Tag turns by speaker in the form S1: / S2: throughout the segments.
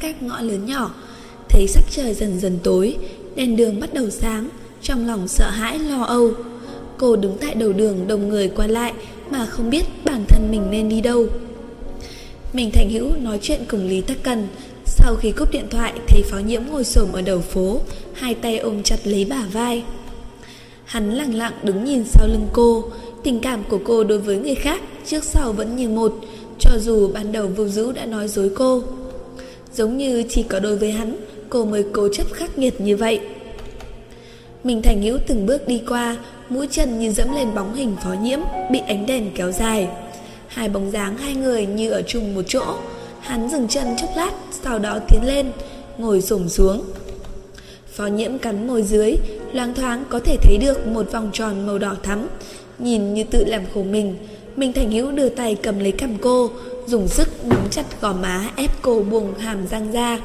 S1: các ngõ lớn nhỏ. Thấy sắc trời dần dần tối, đèn đường bắt đầu sáng, trong lòng sợ hãi lo âu. Cô đứng tại đầu đường đông người qua lại mà không biết bản thân mình nên đi đâu. Mình Thành Hữu nói chuyện cùng Lý Tắc Cần. Sau khi cúp điện thoại, thấy Phó Nhiễm ngồi xổm ở đầu phố, hai tay ôm chặt lấy bả vai. Hắn lặng lặng đứng nhìn sau lưng cô. Tình cảm của cô đối với người khác trước sau vẫn như một, cho dù ban đầu Vưu Dữ đã nói dối cô. Giống như chỉ có đối với hắn, cô mới cố chấp khắc nghiệt như vậy. Mình Thành Hữu từng bước đi qua, mũi chân như dẫm lên bóng hình Phó Nhiễm bị ánh đèn kéo dài. Hai bóng dáng hai người như ở chung một chỗ. Hắn dừng chân chốc lát, sau đó tiến lên, ngồi xổm xuống. Phó Nhiễm cắn môi dưới, loáng thoáng có thể thấy được một vòng tròn màu đỏ thắm, nhìn như tự làm khổ mình. Mình Thành Hữu đưa tay cầm lấy cằm cô, dùng sức nắm chặt gò má ép cô buông hàm răng ra.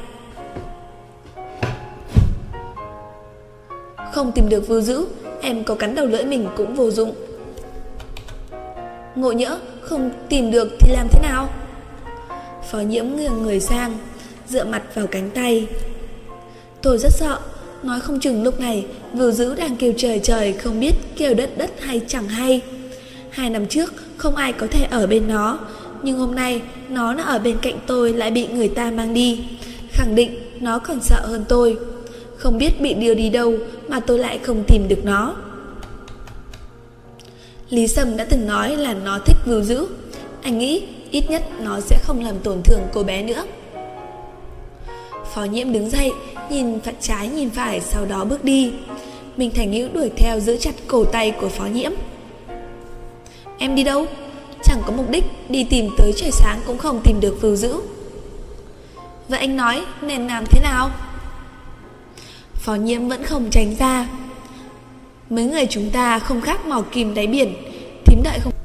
S1: Không tìm được Vưu Dữ, em có cắn đầu lưỡi mình cũng vô dụng. Ngộ nhỡ không tìm được thì làm thế nào? Phó Nhiễm nghiêng người sang, dựa mặt vào cánh tay. Tôi rất sợ, nói không chừng lúc này Vưu Dữ đang kêu trời trời không biết kêu đất đất hay chẳng hay. 2 năm trước không ai có thể ở bên nó, nhưng hôm nay nó ở bên cạnh tôi lại bị người ta mang đi. Khẳng định nó còn sợ hơn tôi. Không biết bị đưa đi đâu mà tôi lại không tìm được nó. Lý Sâm đã từng nói là nó thích Vưu Dữ. Anh nghĩ ít nhất nó sẽ không làm tổn thương cô bé nữa. Phó Nhiễm đứng dậy, nhìn phải trái nhìn phải, sau đó bước đi. Mình Thành Hữu đuổi theo giữ chặt cổ tay của Phó Nhiễm. Em đi đâu? Chẳng có mục đích, đi tìm tới trời sáng cũng không tìm được Vưu Dữ. Vậy anh nói nên làm thế nào? Phó Nhiễm vẫn không tránh ra. Mấy người chúng ta không khác mò kim đáy biển, thím đợi không.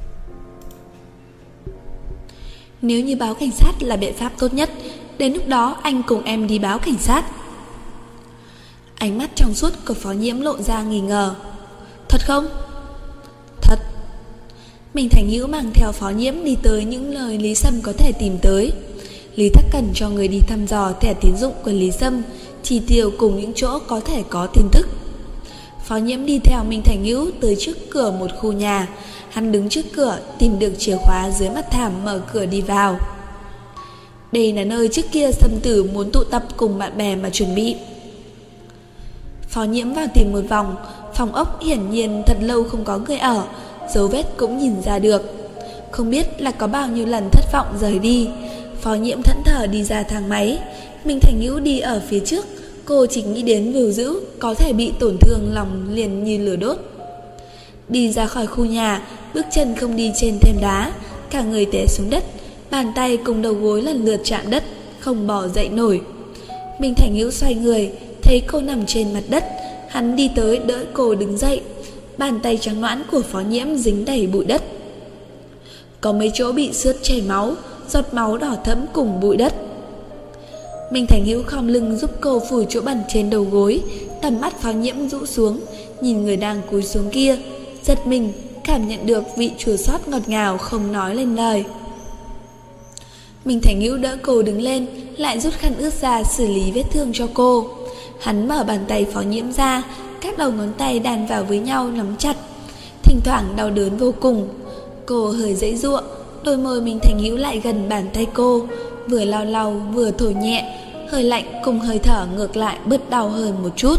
S1: Nếu như báo cảnh sát là biện pháp tốt nhất, đến lúc đó anh cùng em đi báo cảnh sát. Ánh mắt trong suốt của Phó Nhiễm lộ ra nghi ngờ. Thật không? Thật. Mình Thành Hữu mang theo Phó Nhiễm đi tới những nơi Lý Sâm có thể tìm tới. Lý Tắc Cần cho người đi thăm dò thẻ tín dụng của Lý Sâm, chi tiêu cùng những chỗ có thể có tin tức. Phó Nhiễm đi theo Minh Thành Hữu tới trước cửa một khu nhà. Hắn đứng trước cửa, tìm được chìa khóa dưới mặt thảm, mở cửa đi vào. Đây là nơi trước kia Sâm Tử muốn tụ tập cùng bạn bè mà chuẩn bị. Phó Nhiễm vào tìm một vòng. Phòng ốc hiển nhiên thật lâu không có người ở, dấu vết cũng nhìn ra được. Không biết là có bao nhiêu lần thất vọng rời đi. Phó Nhiễm thẫn thờ đi ra thang máy. Minh Thành Hữu đi ở phía trước. Cô chỉ nghĩ đến Vưu Dữ có thể bị tổn thương, lòng liền như lửa đốt. Đi ra khỏi khu nhà, bước chân không đi trên thềm đá, cả người té xuống đất, bàn tay cùng đầu gối lần lượt chạm đất, không bò dậy nổi. Minh Thành Hữu xoay người, thấy cô nằm trên mặt đất. Hắn đi tới đỡ cô đứng dậy. Bàn tay trắng nõn của Phó Nhiễm dính đầy bụi đất. Có mấy chỗ bị xước chảy máu, giọt máu đỏ thẫm cùng bụi đất. Minh Thành Hữu khom lưng giúp cô phủi chỗ bẩn trên đầu gối. Tầm mắt Phó Nhiễm rũ xuống, nhìn người đang cúi xuống kia, giật mình, cảm nhận được vị chua xót ngọt ngào không nói lên lời. Minh Thành Hữu đỡ cô đứng lên, lại rút khăn ướt ra xử lý vết thương cho cô. Hắn mở bàn tay Phó Nhiễm ra, các đầu ngón tay đan vào với nhau nắm chặt, thỉnh thoảng đau đớn vô cùng. Cô hơi giãy giụa, đôi môi Minh Thành Hữu lại gần bàn tay cô, vừa lau lau vừa thổi nhẹ, hơi lạnh cùng hơi thở ngược lại bớt đau hơn một chút.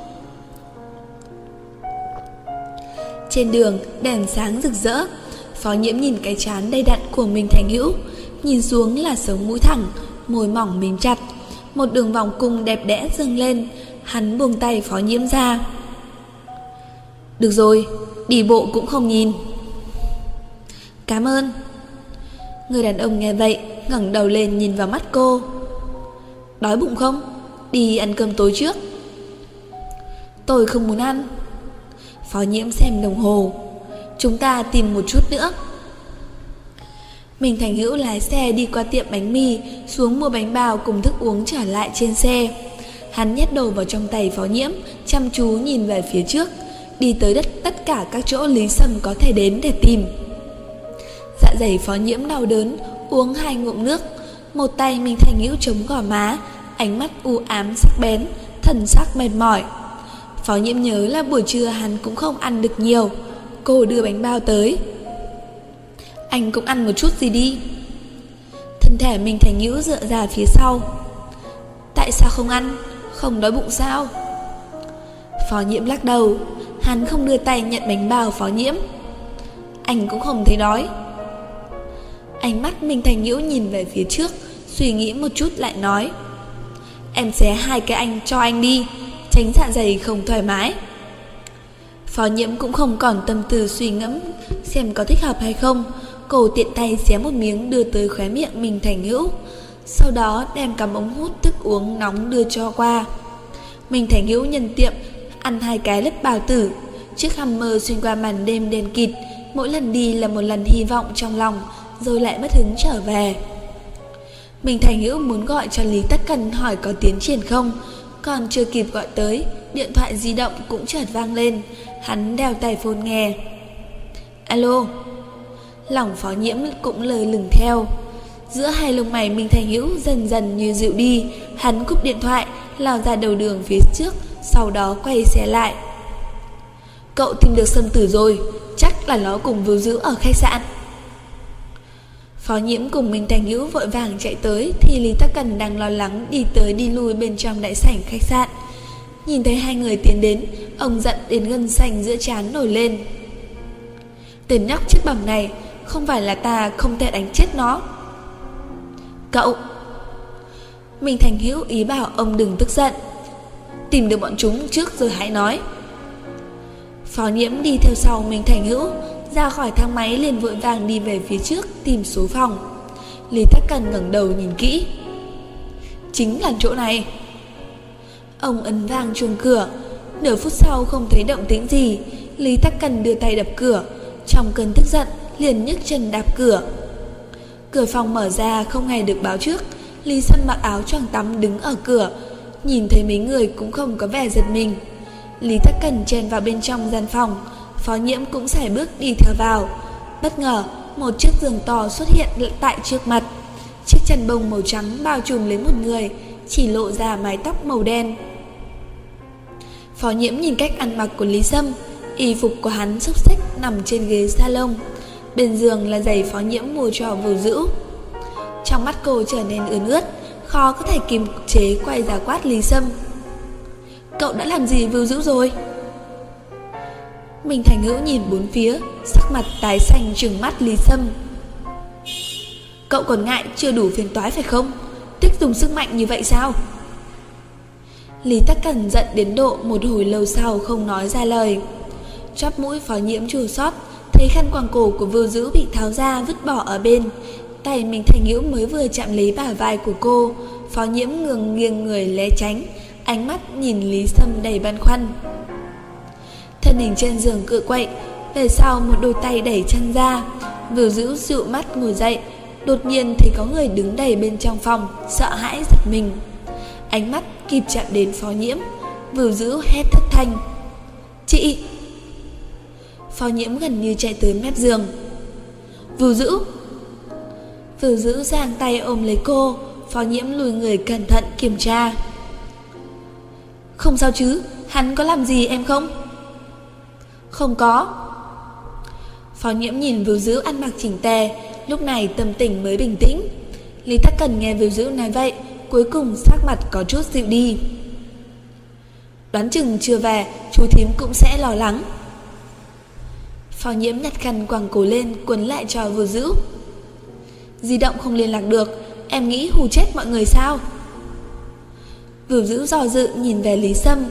S1: Trên đường đèn sáng rực rỡ. Phó Nhiễm nhìn cái trán đầy đặn của Minh Thành Hữu, nhìn xuống là sống mũi thẳng, môi mỏng mím chặt, một đường vòng cung đẹp đẽ dâng lên. Hắn buông tay Phó Nhiễm ra. Được rồi, đi bộ cũng không nhìn. Cảm ơn. Người đàn ông nghe vậy ngẩng đầu lên nhìn vào mắt cô. Đói bụng không? Đi ăn cơm tối trước. Tôi không muốn ăn. Phó Nhiễm xem đồng hồ. Chúng ta tìm một chút nữa. Minh Thành Hữu lái xe đi qua tiệm bánh mì, xuống mua bánh bao cùng thức uống trở lại trên xe. Hắn nhét đồ vào trong tay Phó Nhiễm, chăm chú nhìn về phía trước, đi tới tất cả các chỗ Lý Sâm có thể đến để tìm. Dạ dày Phó Nhiễm đau đớn, uống 2 ngụm nước. Một tay Minh Thành Hữu chống gò má, ánh mắt u ám sắc bén, thần sắc mệt mỏi. Phó Nhiễm nhớ là buổi trưa hắn cũng không ăn được nhiều. Cô đưa bánh bao tới. Anh cũng ăn một chút gì đi. Thân thể Minh Thành Nhữ dựa ra phía sau. Tại sao không ăn? Không đói bụng sao? Phó Nhiễm lắc đầu. Hắn không đưa tay nhận bánh bao Phó Nhiễm. Anh cũng không thấy đói. Ánh mắt Minh Thành Nhữ nhìn về phía trước, suy nghĩ một chút lại nói: Em xé 2 cái anh cho anh đi, tránh dạ dày không thoải mái. Phó Nhiễm cũng không còn tâm tư suy ngẫm xem có thích hợp hay không. Cô tiện tay xé một miếng đưa tới khóe miệng Minh Thành Hữu, sau đó đem cắm ống hút thức uống nóng đưa cho qua. Minh Thành Hữu nhân tiệm ăn 2 cái lứt bào tử. Chiếc Hammer xuyên qua màn đêm đen kịt, mỗi lần đi là một lần hy vọng trong lòng, rồi lại mất hứng trở về. Minh Thành Hữu muốn gọi cho Lý Tắc Cần hỏi có tiến triển không, còn chưa kịp gọi tới, điện thoại di động cũng chợt vang lên. Hắn đeo tai phone nghe. Alo. Lòng Phó Nhiễm cũng lờ lửng theo. Giữa hai lông mày Minh Thành Hữu dần dần như dịu đi. Hắn cúp điện thoại, lao ra đầu đường phía trước, sau đó quay xe lại. Cậu tìm được Sâm Tử rồi, chắc là nó cùng Vưu Dữ ở khách sạn. Phó Nhiễm cùng Minh Thành Hữu vội vàng chạy tới, thì Lý Tắc Cần đang lo lắng đi tới đi lui bên trong đại sảnh khách sạn. Nhìn thấy hai người tiến đến, ông giận đến gân xanh giữa trán nổi lên. Tên nhóc chiếc bầm này, không phải là ta không thể đánh chết nó. Cậu. Minh Thành Hữu ý bảo ông đừng tức giận. Tìm được bọn chúng trước rồi hãy nói. Phó Nhiễm đi theo sau Minh Thành Hữu, ra khỏi thang máy liền vội vàng đi về phía trước tìm số phòng. Lý Tắc Cần ngẩng đầu nhìn kỹ. Chính là chỗ này. Ông ấn vang chuông cửa. Nửa phút sau không thấy động tĩnh gì. Lý Tắc Cần đưa tay đập cửa, trong cơn tức giận liền nhấc chân đạp cửa. Cửa phòng mở ra không hề được báo trước. Lý Sâm mặc áo choàng tắm đứng ở cửa, nhìn thấy mấy người cũng không có vẻ giật mình. Lý Tắc Cần chen vào bên trong gian phòng. Phó Nhiễm cũng sải bước đi theo vào. Bất ngờ một chiếc giường to xuất hiện tại trước mặt. Chiếc chăn bông màu trắng bao trùm lấy một người, chỉ lộ ra mái tóc màu đen. Phó Nhiễm nhìn cách ăn mặc của Lý Sâm. Y phục của hắn xốc xếch nằm trên ghế salon. Bên giường là giày Phó Nhiễm mua cho Vưu Dữ. Trong mắt cô trở nên ươn ướt, khó có thể kiềm chế quay ra quát Lý Sâm. Cậu đã làm gì Vưu Dữ rồi? Minh Thành Hữu nhìn bốn phía, sắc mặt tái xanh trừng mắt Lý Sâm. Cậu còn ngại chưa đủ phiền toái phải không? Thích dùng sức mạnh như vậy sao? Lý Tắc Cần giận đến độ một hồi lâu sau không nói ra lời. Chóp mũi Phó Nhiễm chua xót, thấy khăn quàng cổ của Vưu Dữ bị tháo ra vứt bỏ ở bên. Tay Minh Thành Hữu mới vừa chạm lấy bả vai của cô, Phó Nhiễm ngừng nghiêng người né tránh, ánh mắt nhìn Lý Sâm đầy băn khoăn. Thân hình trên giường cựa quậy, về sau một đôi tay đẩy chăn ra. Vưu Dữ dịu mắt ngồi dậy, đột nhiên thấy có người đứng đầy bên trong phòng, sợ hãi giật mình. Ánh mắt kịp chạm đến Phó Nhiễm, Vưu Dữ hét thất thanh. Chị! Phó Nhiễm gần như chạy tới mép giường. Vưu Dữ! Vưu Dữ giang tay ôm lấy cô. Phó Nhiễm lùi người cẩn thận kiểm tra. Không sao chứ, hắn có làm gì em không? Không có. Phó Nhiễm nhìn Vưu Dữ ăn mặc chỉnh tề, lúc này tâm tình mới bình tĩnh. Lý Tắc Cần nghe Vưu Dữ nói vậy, cuối cùng sắc mặt có chút dịu đi. Đoán chừng chưa về, chú thím cũng sẽ lo lắng. Phó Nhiễm nhặt khăn quàng cổ lên quấn lại cho Vưu Dữ. Di động không liên lạc được, em nghĩ hù chết mọi người sao? Vưu Dữ do dự nhìn về Lý Sâm.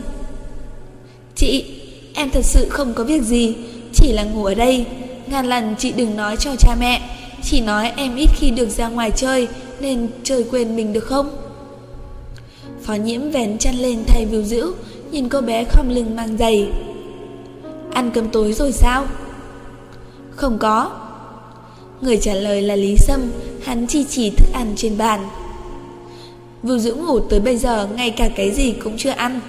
S1: Chị, em thật sự không có việc gì, chỉ là ngủ ở đây. Ngàn lần chị đừng nói cho cha mẹ, chỉ nói em ít khi được ra ngoài chơi nên chơi quên mình được không? Phó Nhiễm vén chăn lên thay Vưu Dữ, nhìn cô bé khom lưng mang giày. Ăn cơm tối rồi sao? Không có. Người trả lời là Lý Sâm, hắn chỉ thức ăn trên bàn. Vưu Dữ ngủ tới bây giờ ngay cả cái gì cũng chưa ăn.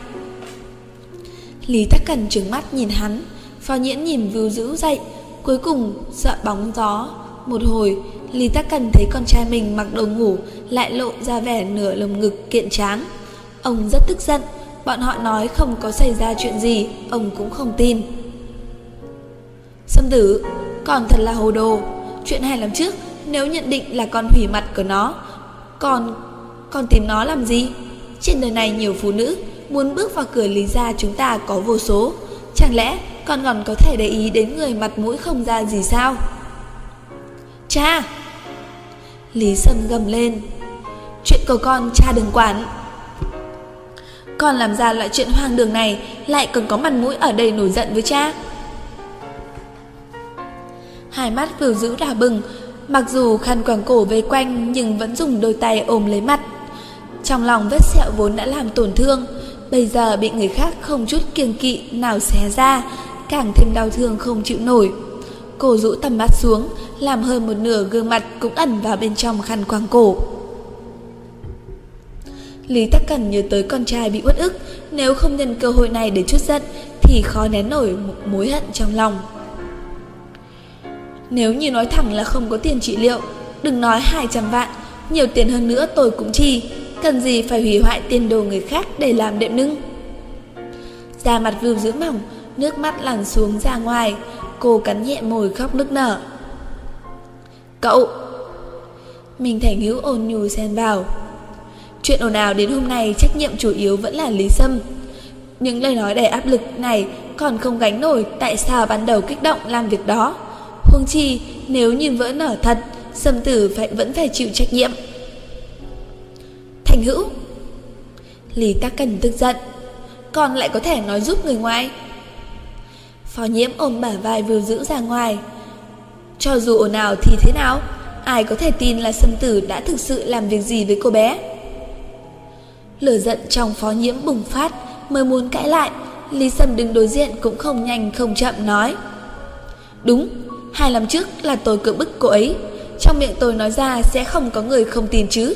S1: Lý Tắc Cần trừng mắt nhìn hắn. Phó Nhiễm nhìn Vưu Dữ dậy, cuối cùng sợ bóng gió một hồi Lý Tắc Cần thấy con trai mình mặc đồ ngủ lại lộ ra vẻ nửa lồng ngực kiện tráng. Ông rất tức giận. Bọn họ nói không có xảy ra chuyện gì, ông cũng không tin. Sâm Tử, con thật là hồ đồ. Chuyện 2 năm trước, nếu nhận định là con hủy mặt của nó, con tìm nó làm gì? Trên đời này nhiều phụ nữ, muốn bước vào cửa Lý gia chúng ta có vô số. Chẳng lẽ con còn có thể để ý đến người mặt mũi không ra gì sao? Cha! Lý Sâm gầm lên. Chuyện của con cha đừng quản. Con làm ra loại chuyện hoang đường này lại còn có mặt mũi ở đây nổi giận với cha. Hai mắt Vưu Dữ đỏ bừng, mặc dù khăn quàng cổ vây quanh nhưng vẫn dùng đôi tay ôm lấy mặt. Trong lòng vết sẹo vốn đã làm tổn thương, bây giờ bị người khác không chút kiêng kỵ nào xé ra, càng thêm đau thương không chịu nổi. Cô rũ tầm mắt xuống, làm hơn một nửa gương mặt cũng ẩn vào bên trong khăn quàng cổ. Lý Tắc Cần nhớ tới con trai bị uất ức, nếu không nhân cơ hội này để trút giận thì khó nén nổi một mối hận trong lòng. Nếu như nói thẳng là không có tiền trị liệu, đừng nói 200 vạn, nhiều tiền hơn nữa tôi cũng chi, cần gì phải hủy hoại tiền đồ người khác để làm đệm nưng. Da mặt Vưu Dữ mỏng, nước mắt lăn xuống ra ngoài, cô cắn nhẹ môi khóc nức nở. Cậu! Minh Thành Hữu ôn nhu xen vào. Chuyện ồn ào đến hôm nay trách nhiệm chủ yếu vẫn là Lý Sâm. Những lời nói đầy áp lực này còn không gánh nổi, tại sao ban đầu kích động làm việc đó. Huống chi nếu như vỡ nở thật, Sâm Tử vẫn phải chịu trách nhiệm. Thành Hữu! Lý Tắc Cần tức giận. Con lại có thể nói giúp người ngoài? Phó Nhiễm ôm bả vai Vưu Dữ ra ngoài. Cho dù ồn ào thì thế nào, ai có thể tin là Sâm Tử đã thực sự làm việc gì với cô bé? Lửa giận trong Phó Nhiễm bùng phát, mới muốn cãi lại, Lý Sâm đứng đối diện cũng không nhanh không chậm nói. Đúng, 2 năm trước là tôi cưỡng bức cô ấy, trong miệng tôi nói ra sẽ không có người không tin chứ.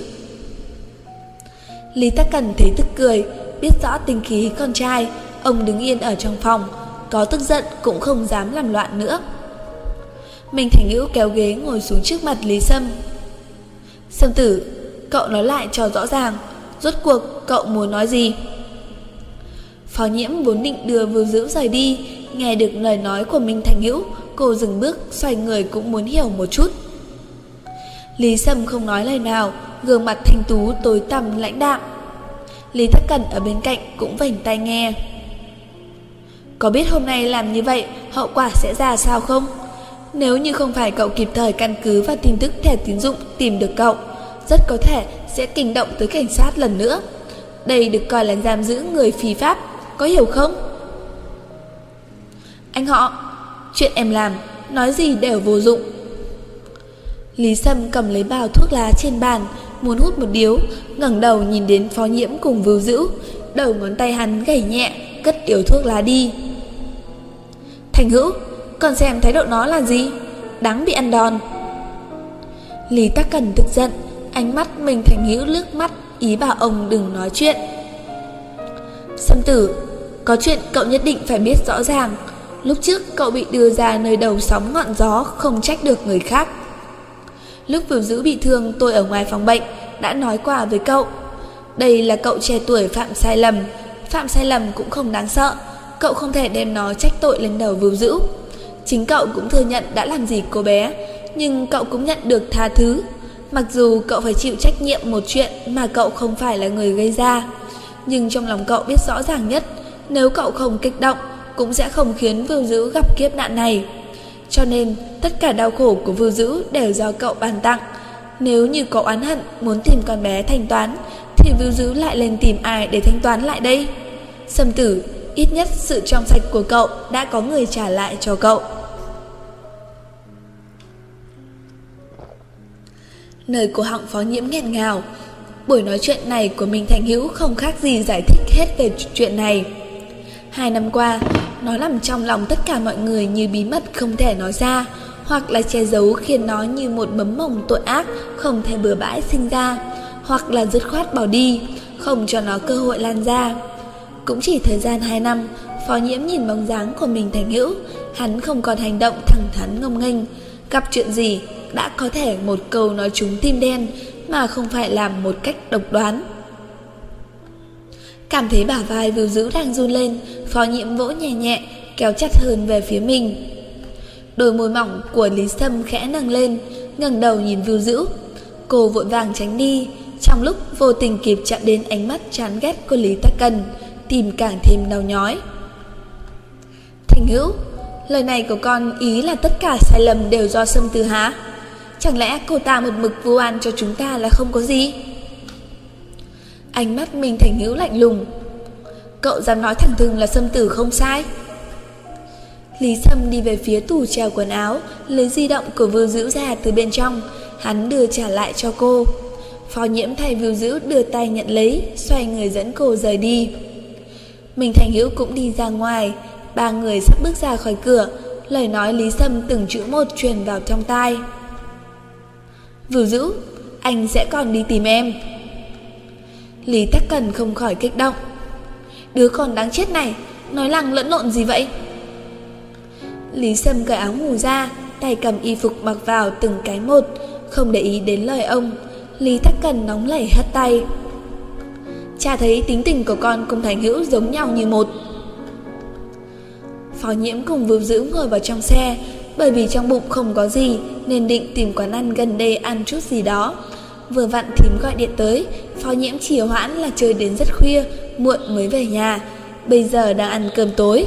S1: Lý Tắc Cần thấy tức cười, biết rõ tính khí con trai, ông đứng yên ở trong phòng, có tức giận cũng không dám làm loạn nữa. Minh Thành Hữu kéo ghế ngồi xuống trước mặt Lý Sâm. Sâm Tử, cậu nói lại cho rõ ràng, rốt cuộc cậu muốn nói gì? Phó Nhiễm vốn định đưa Vưu Dữ rời đi, nghe được lời nói của Minh Thành Hữu, cô dừng bước, xoay người cũng muốn hiểu một chút. Lý Sâm không nói lời nào, gương mặt thanh tú tối tăm lãnh đạm. Lý Tắc Cần ở bên cạnh cũng vểnh tai nghe. Có biết hôm nay làm như vậy hậu quả sẽ ra sao không? Nếu như không phải cậu kịp thời căn cứ vào tin tức thẻ tín dụng tìm được cậu, rất có thể sẽ kinh động tới cảnh sát lần nữa. Đây được coi là giam giữ người phi pháp, có hiểu không? Anh họ, chuyện em làm, nói gì đều vô dụng. Lý Sâm cầm lấy bao thuốc lá trên bàn, muốn hút một điếu, ngẩng đầu nhìn đến Phó Nhiễm cùng Vưu Dữ, đầu ngón tay hắn gảy nhẹ, cất điếu thuốc lá đi. Thành Hữu, còn xem thái độ nó là gì? Đáng bị ăn đòn. Lý Tắc Cần tức giận, ánh mắt Minh Thành Hữu lướt mắt, ý bảo ông đừng nói chuyện. Sâm Tử, có chuyện cậu nhất định phải biết rõ ràng. Lúc trước cậu bị đưa ra nơi đầu sóng ngọn gió, không trách được người khác. Lúc Vưu Dữ bị thương, tôi ở ngoài phòng bệnh đã nói qua với cậu. Đây là cậu trẻ tuổi phạm sai lầm cũng không đáng sợ. Cậu không thể đem nó trách tội lên đầu Vưu Dữ. Chính cậu cũng thừa nhận đã làm gì cô bé, nhưng cậu cũng nhận được tha thứ. Mặc dù cậu phải chịu trách nhiệm một chuyện mà cậu không phải là người gây ra, nhưng trong lòng cậu biết rõ ràng nhất, nếu cậu không kích động cũng sẽ không khiến Vưu Dữ gặp kiếp nạn này. Cho nên tất cả đau khổ của Vưu Dữ đều do cậu ban tặng. Nếu như có oán hận muốn tìm con bé thanh toán, thì Vưu Dữ lại lên tìm ai để thanh toán lại đây? Sâm Tử, ít nhất sự trong sạch của cậu đã có người trả lại cho cậu. Nơi cổ họng Phó Nhiễm nghẹn ngào. Buổi nói chuyện này của Minh Thành Hữu không khác gì giải thích hết về chuyện này. 2 năm qua, nó nằm trong lòng tất cả mọi người như bí mật không thể nói ra, hoặc là che giấu khiến nó như một mầm mống tội ác không thể bừa bãi sinh ra, hoặc là dứt khoát bỏ đi, không cho nó cơ hội lan ra. Cũng chỉ thời gian 2 năm, Phó Nhiễm nhìn bóng dáng của Minh Thành Hữu, hắn không còn hành động thẳng thắn ngông nghênh, gặp chuyện gì đã có thể một câu nói trúng tim đen mà không phải làm một cách độc đoán. Cảm thấy bả vai Vưu Dữ đang run lên, Phó Nhiễm vỗ nhẹ nhẹ, kéo chặt hơn về phía mình. Đôi môi mỏng của Lý Sâm khẽ nâng lên, ngẩng đầu nhìn Vưu Dữ. Cô vội vàng tránh đi, trong lúc vô tình kịp chạm đến ánh mắt chán ghét của Lý Tắc Cần, tim càng thêm đau nhói. Thành Hữu, lời này của con ý là tất cả sai lầm đều do Sâm Từ hả? Chẳng lẽ cô ta một mực vu oan cho chúng ta là không có gì? Ánh mắt Minh Thành Hữu lạnh lùng. Cậu dám nói thẳng thừng là Sâm Tử không sai? Lý Sâm đi về phía tủ treo quần áo, lấy di động của Vưu Dữ ra từ bên trong, hắn đưa trả lại cho cô. Phó Nhiễm thay Vưu Dữ đưa tay nhận lấy, xoay người dẫn cô rời đi. Minh Thành Hữu cũng đi ra ngoài, ba người sắp bước ra khỏi cửa, lời nói Lý Sâm từng chữ một truyền vào trong tai. Vưu Dữ, anh sẽ còn đi tìm em. Lý Tắc Cần không khỏi kích động. Đứa con đáng chết này, nói lăng lẫn lộn gì vậy? Lý Sâm cởi áo ngủ ra, tay cầm y phục mặc vào từng cái một, không để ý đến lời ông. Lý Tắc Cần nóng nảy hất tay. Cha thấy tính tình của con cùng Thành Hữu giống nhau như một. Phó Nhiễm cùng Vưu Dữ ngồi vào trong xe, bởi vì trong bụng không có gì nên định tìm quán ăn gần đây ăn chút gì đó. Vừa vặn thím gọi điện tới, Phó Nhiễm trì hoãn là chơi đến rất khuya, muộn mới về nhà. Bây giờ đang ăn cơm tối.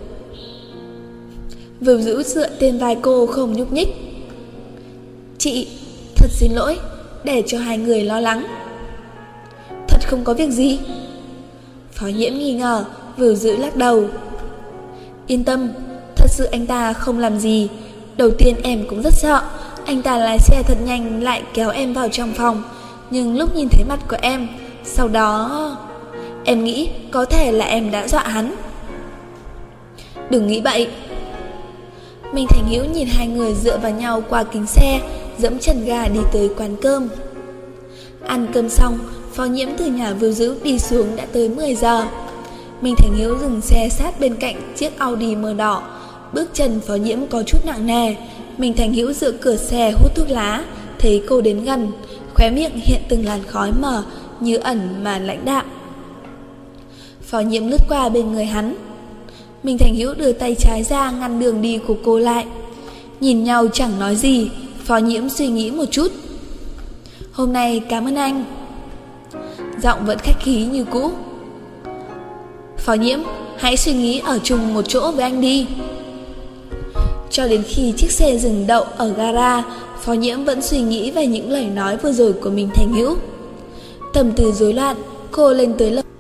S1: Vưu Dữ dựa trên vai cô không nhúc nhích. Chị, thật xin lỗi, để cho hai người lo lắng. Thật không có việc gì. Phó Nhiễm nghi ngờ, Vưu Dữ lắc đầu. Yên tâm, thật sự anh ta không làm gì. Đầu tiên em cũng rất sợ, anh ta lái xe thật nhanh lại kéo em vào trong phòng. Nhưng lúc nhìn thấy mặt của em, sau đó em nghĩ có thể là em đã dọa hắn. Đừng nghĩ bậy. Minh Thành Hữu nhìn hai người dựa vào nhau qua kính xe, dẫm chân ga đi tới quán cơm. Ăn cơm xong, Phó Nhiễm từ nhà Vưu Dữ đi xuống đã tới 10 giờ. Minh Thành Hữu dừng xe sát bên cạnh chiếc Audi mờ đỏ. Bước chân Phó Nhiễm có chút nặng nề. Minh Thành Hữu dựa cửa xe hút thuốc lá, thấy cô đến gần, khóe miệng hiện từng làn khói mờ, như ẩn mà lãnh đạm. Phó Nhiễm lướt qua bên người hắn. Minh Thành Hữu đưa tay trái ra ngăn đường đi của cô lại. Nhìn nhau chẳng nói gì, Phó Nhiễm suy nghĩ một chút. Hôm nay cảm ơn anh. Giọng vẫn khách khí như cũ. Phó Nhiễm, hãy suy nghĩ ở chung một chỗ với anh đi. Cho đến khi chiếc xe dừng đậu ở gara, Phó Nhiễm vẫn suy nghĩ về những lời nói vừa rồi của Minh Thành Hữu. Tâm tư rối loạn, cô lên tới lớp.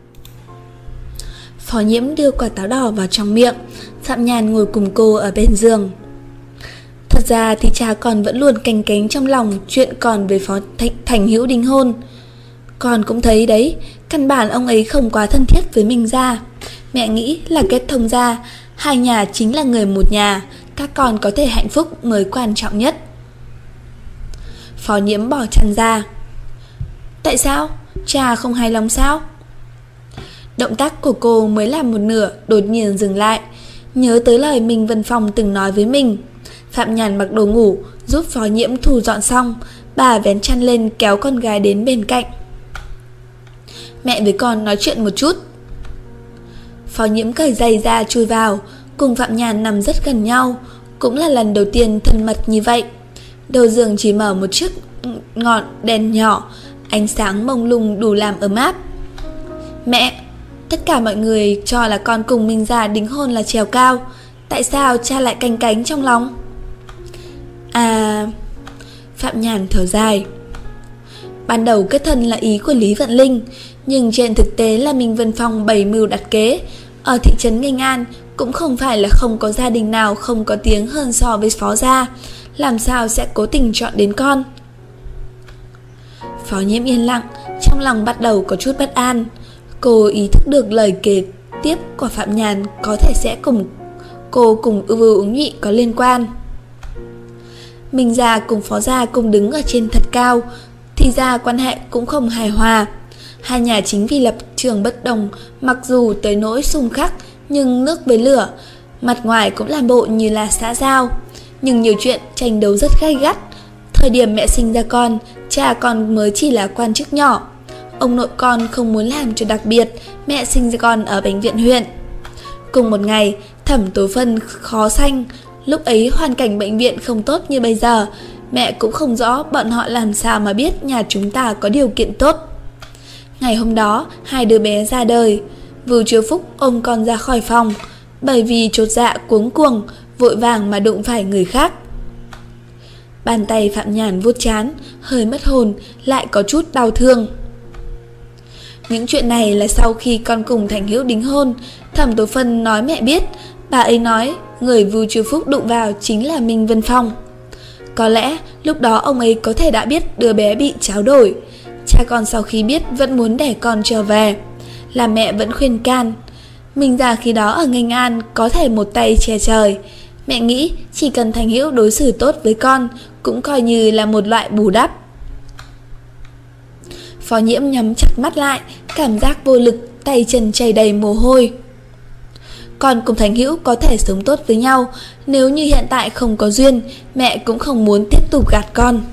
S1: Phó Nhiễm đưa quả táo đỏ vào trong miệng. Phạm Nhàn ngồi cùng cô ở bên giường. Thật ra thì cha con vẫn luôn canh cánh trong lòng chuyện còn về Phó Thành Hữu đính hôn. Con cũng thấy đấy, căn bản ông ấy không quá thân thiết với Minh gia. Mẹ nghĩ là kết thông ra, hai nhà chính là người một nhà, các con có thể hạnh phúc mới quan trọng nhất. Phó Nhiễm bỏ chăn ra. Tại sao? Cha không hài lòng sao? Động tác của cô mới làm một nửa đột nhiên dừng lại, nhớ tới lời Minh Vân Phong từng nói với mình. Phạm Nhàn mặc đồ ngủ, giúp Phó Nhiễm thu dọn xong, bà vén chăn lên kéo con gái đến bên cạnh. Mẹ với con nói chuyện một chút. Phó Nhiễm cởi giày ra chui vào, cùng Phạm Nhàn nằm rất gần nhau, cũng là lần đầu tiên thân mật như vậy. Đầu giường chỉ mở một chiếc ngọn đèn nhỏ, ánh sáng mông lung đủ làm ấm áp. Mẹ, tất cả mọi người cho là con cùng Minh gia đính hôn là trèo cao, tại sao cha lại canh cánh trong lòng? À... Phạm Nhàn thở dài. Ban đầu kết thân là ý của Lý Vận Linh, nhưng trên thực tế là Minh Vân Phong bày mưu đặt kế. Ở thị trấn Nghênh An cũng không phải là không có gia đình nào không có tiếng hơn so với Phó gia, làm sao sẽ cố tình chọn đến con? Phó Nhiễm yên lặng, trong lòng bắt đầu có chút bất an. Cô ý thức được lời kế tiếp của Phạm Nhàn có thể sẽ cùng cô cùng Vưu Ứng Nhụy có liên quan. Minh gia cùng Phó gia cùng đứng ở trên thật cao, thì ra quan hệ cũng không hài hòa. Hai nhà chính vì lập trường bất đồng, mặc dù tới nỗi xung khắc, nhưng nước với lửa, mặt ngoài cũng làm bộ như là xã giao. Nhưng nhiều chuyện tranh đấu rất gay gắt, Thời điểm mẹ sinh ra con, cha con mới chỉ là quan chức nhỏ. Ông nội con không muốn làm cho đặc biệt, mẹ sinh ra con ở bệnh viện huyện. Cùng một ngày, Thẩm Tố Phân khó sanh. Lúc ấy hoàn cảnh bệnh viện không tốt như bây giờ, mẹ cũng không rõ bọn họ làm sao mà biết nhà chúng ta có điều kiện tốt. Ngày hôm đó, 2 đứa bé ra đời. Vưu Chiêu Phúc ôm con ra khỏi phòng, bởi vì chột dạ cuống cuồng, vội vàng mà đụng phải người khác. Bàn tay Phạm Nhàn vuốt trán, hơi mất hồn, lại có chút đau thương. Những chuyện này là sau khi con cùng Thành Hữu đính hôn, Thẩm Tố Phân nói mẹ biết. Bà ấy nói người Vưu Chiêu Phúc đụng vào chính là Minh Vân Phong. Có lẽ lúc đó ông ấy có thể đã biết đứa bé bị tráo đổi. Cha con sau khi biết vẫn muốn để con trở về, là mẹ vẫn khuyên can. Mình già khi đó ở Nghênh An có thể một tay che trời. Mẹ nghĩ chỉ cần Thành Hữu đối xử tốt với con cũng coi như là một loại bù đắp. Phó Nhiễm nhắm chặt mắt lại, cảm giác vô lực, tay chân chảy đầy mồ hôi. Con cùng Thành Hữu có thể sống tốt với nhau. Nếu như hiện tại không có duyên, mẹ cũng không muốn tiếp tục gạt con.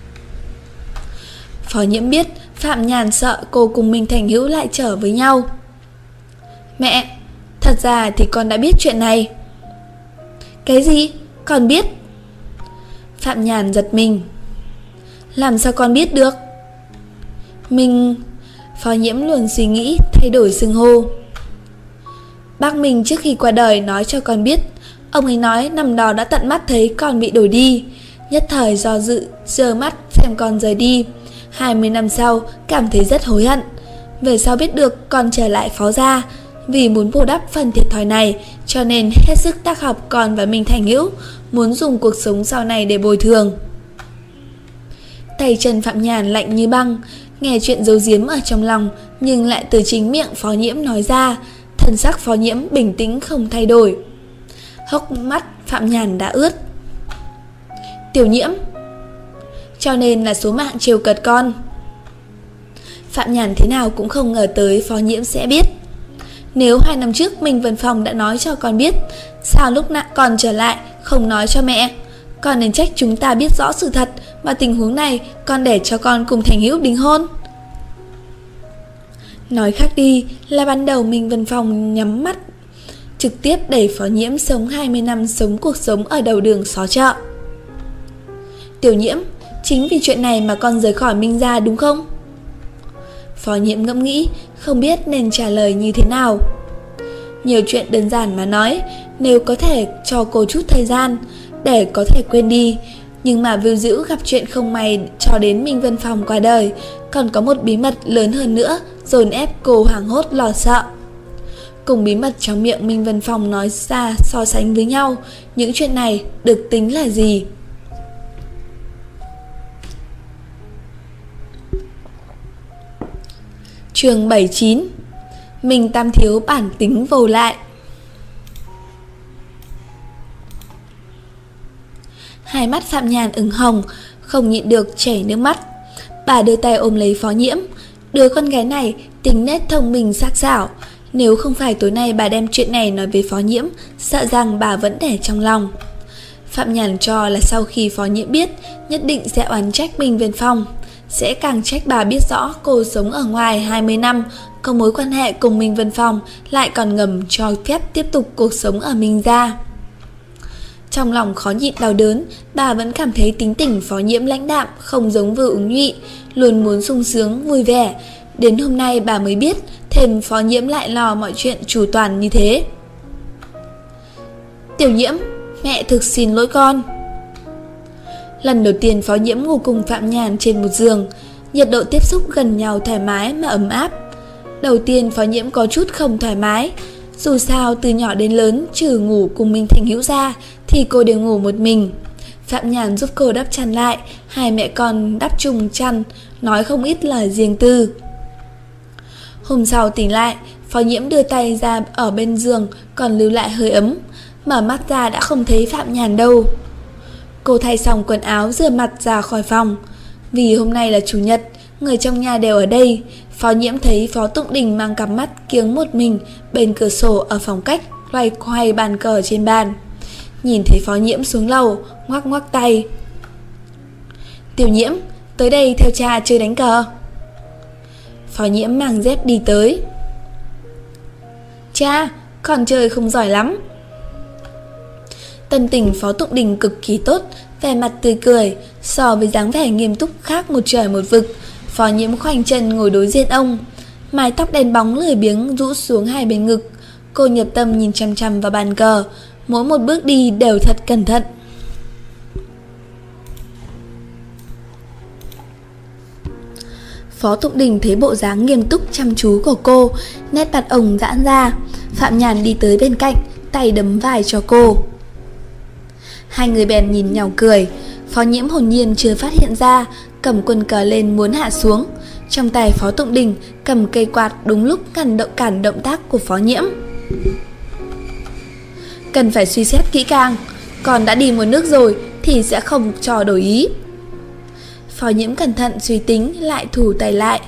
S1: Phó Nhiễm biết Phạm Nhàn sợ cô cùng Minh Thành Hữu lại trở với nhau. Mẹ, thật ra thì con đã biết chuyện này. Cái gì? Con biết? Phạm Nhàn giật mình. Làm sao con biết được? Mình... Phó Nhiễm luôn suy nghĩ thay đổi xưng hô. Bác mình trước khi qua đời nói cho con biết. Ông ấy nói năm đó đã tận mắt thấy con bị đổi đi. Nhất thời do dự, giơ mắt xem con rời đi. 20 năm sau cảm thấy rất hối hận. Về sau biết được con trở lại Phó gia, vì muốn bù đắp phần thiệt thòi này, cho nên hết sức tác học con và Minh Thành Hữu, muốn dùng cuộc sống sau này để bồi thường. Tay chân Phạm Nhàn lạnh như băng, nghe chuyện giấu giếm ở trong lòng nhưng lại từ chính miệng Phó Nhiễm nói ra. Thần sắc Phó Nhiễm bình tĩnh không thay đổi. Hốc mắt Phạm Nhàn đã ướt. Tiểu Nhiễm, cho nên là số mạng trêu cợt con. Phạm Nhàn thế nào cũng không ngờ tới Phó Nhiễm sẽ biết. Nếu 2 năm trước Minh Vân Phong đã nói cho con biết, sao lúc nãy con trở lại không nói cho mẹ? Con nên trách chúng ta biết rõ sự thật, và tình huống này con để cho con cùng Thành Hữu đính hôn. Nói khác đi là ban đầu Minh Vân Phong nhắm mắt trực tiếp đẩy Phó Nhiễm sống 20 năm sống cuộc sống ở đầu đường xó chợ. Tiểu Nhiễm, chính vì chuyện này mà con rời khỏi Minh gia đúng không? Phó Nhiễm ngẫm nghĩ, không biết nên trả lời như thế nào. Nhiều chuyện đơn giản mà nói, nếu có thể cho cô chút thời gian để có thể quên đi. Nhưng mà Vưu Dữ gặp chuyện không may cho đến Minh Vân Phong qua đời, còn có một bí mật lớn hơn nữa dồn ép cô hoảng hốt lo sợ. Cùng bí mật trong miệng Minh Vân Phong nói ra so sánh với nhau, những chuyện này được tính là gì? Chương 79. Minh Tam Thiếu bản tính vồ lại. Hai mắt Phạm Nhàn ửng hồng, không nhịn được chảy nước mắt. Bà đưa tay ôm lấy Phó Nhiễm. Đứa con gái này tính nết thông minh sắc sảo. Nếu không phải tối nay bà đem chuyện này nói với Phó Nhiễm, sợ rằng bà vẫn để trong lòng. Phạm Nhàn cho là sau khi Phó Nhiễm biết, nhất định sẽ oán trách Minh Vân Phong, sẽ càng trách bà biết rõ cô sống ở ngoài 20 năm, có mối quan hệ cùng Minh Vân Phong, lại còn ngầm cho phép tiếp tục cuộc sống ở Minh gia. Trong lòng khó nhịn đau đớn, bà vẫn cảm thấy tính tình Phó Nhiễm lãnh đạm, không giống Vưu Ứng Nhụy, luôn muốn sung sướng, vui vẻ. Đến hôm nay bà mới biết, thêm Phó Nhiễm lại lo mọi chuyện chu toàn như thế. Tiểu Nhiễm, mẹ thực xin lỗi con. Lần đầu tiên Phó Nhiễm ngủ cùng Phạm Nhàn trên một giường, nhiệt độ tiếp xúc gần nhau thoải mái mà ấm áp. Đầu tiên Phó Nhiễm có chút không thoải mái. Dù sao từ nhỏ đến lớn, trừ ngủ cùng Minh Thành Hữu ra thì cô đều ngủ một mình. Phạm Nhàn giúp cô đắp chăn lại, hai mẹ con đắp chung chăn, nói không ít lời riêng tư. Hôm sau tỉnh lại, Phó Nhiễm đưa tay ra ở bên giường còn lưu lại hơi ấm. Mở mắt ra đã không thấy Phạm Nhàn đâu. Cô thay xong quần áo rửa mặt ra khỏi phòng. Vì hôm nay là chủ nhật, người trong nhà đều ở đây. Phó Nhiễm thấy Phó Tụng Đình mang cặp mắt kiếng một mình bên cửa sổ ở phòng cách, loay hoay bàn cờ trên bàn. Nhìn thấy Phó Nhiễm xuống lầu, ngoắc ngoắc tay. Tiểu Nhiễm, tới đây theo cha chơi đánh cờ. Phó Nhiễm mang dép đi tới. Cha, con chơi không giỏi lắm. Tâm tình Phó Tụng Đình cực kỳ tốt, vẻ mặt tươi cười, so với dáng vẻ nghiêm túc khác một trời một vực. Phó Nhiễm khoanh chân ngồi đối diện ông, mái tóc đen bóng lười biếng rũ xuống hai bên ngực. Cô nhập tâm nhìn chăm chăm vào bàn cờ, mỗi một bước đi đều thật cẩn thận. Phó Tụng Đình thấy bộ dáng nghiêm túc chăm chú của cô, nét mặt ông giãn ra. Phạm Nhàn đi tới bên cạnh, tay đấm vai cho cô. Hai người bèn nhìn nhau cười. Phó Nhiễm hồn nhiên chưa phát hiện ra, cầm quân cờ lên muốn hạ xuống. Trong tay Phó Tụng Đình cầm cây quạt đúng lúc cản động tác của Phó Nhiễm. Cần phải suy xét kỹ càng, còn đã đi một nước rồi thì sẽ không cho đổi ý. Phó Nhiễm cẩn thận suy tính lại thủ tay lại.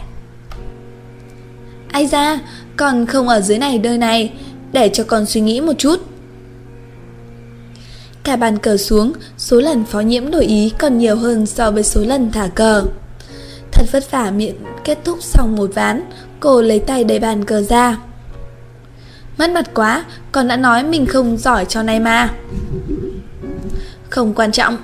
S1: Ai ra, con không ở dưới này đời này, để cho con suy nghĩ một chút. Cả bàn cờ xuống, số lần Phó Nhiễm đổi ý còn nhiều hơn so với số lần thả cờ. Thật vất vả miệng kết thúc xong một ván, cô lấy tay đẩy bàn cờ ra. Mất mặt quá, con đã nói mình không giỏi trò này mà. Không quan trọng.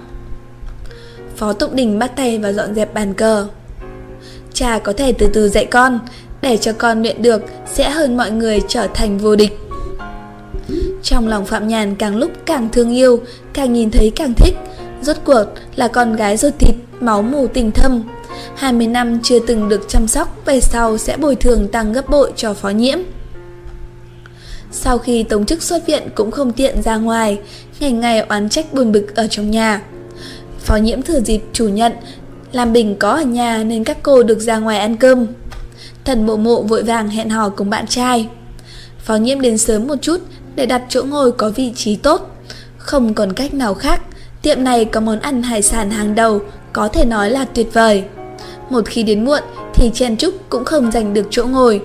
S1: Phó Tụng Đình bắt tay vào dọn dẹp bàn cờ. Cha có thể từ từ dạy con, để cho con luyện được sẽ hơn mọi người trở thành vô địch. Trong lòng Phạm Nhàn càng lúc càng thương yêu, càng nhìn thấy càng thích. Rốt cuộc là con gái ruột thịt, máu mủ tình thâm. 20 năm chưa từng được chăm sóc, về sau sẽ bồi thường tăng gấp bội cho Phó Nhiễm. Sau khi tống chức xuất viện cũng không tiện ra ngoài, ngày ngày oán trách buồn bực ở trong nhà. Phó Nhiễm thừa dịp chủ nhận Lam Bình có ở nhà nên các cô được ra ngoài ăn cơm. Thần Mộ Mộ vội vàng hẹn hò cùng bạn trai. Phó Nhiễm đến sớm một chút để đặt chỗ ngồi có vị trí tốt. Không còn cách nào khác, tiệm này có món ăn hải sản hàng đầu, có thể nói là tuyệt vời. Một khi đến muộn thì chen chúc cũng không giành được chỗ ngồi.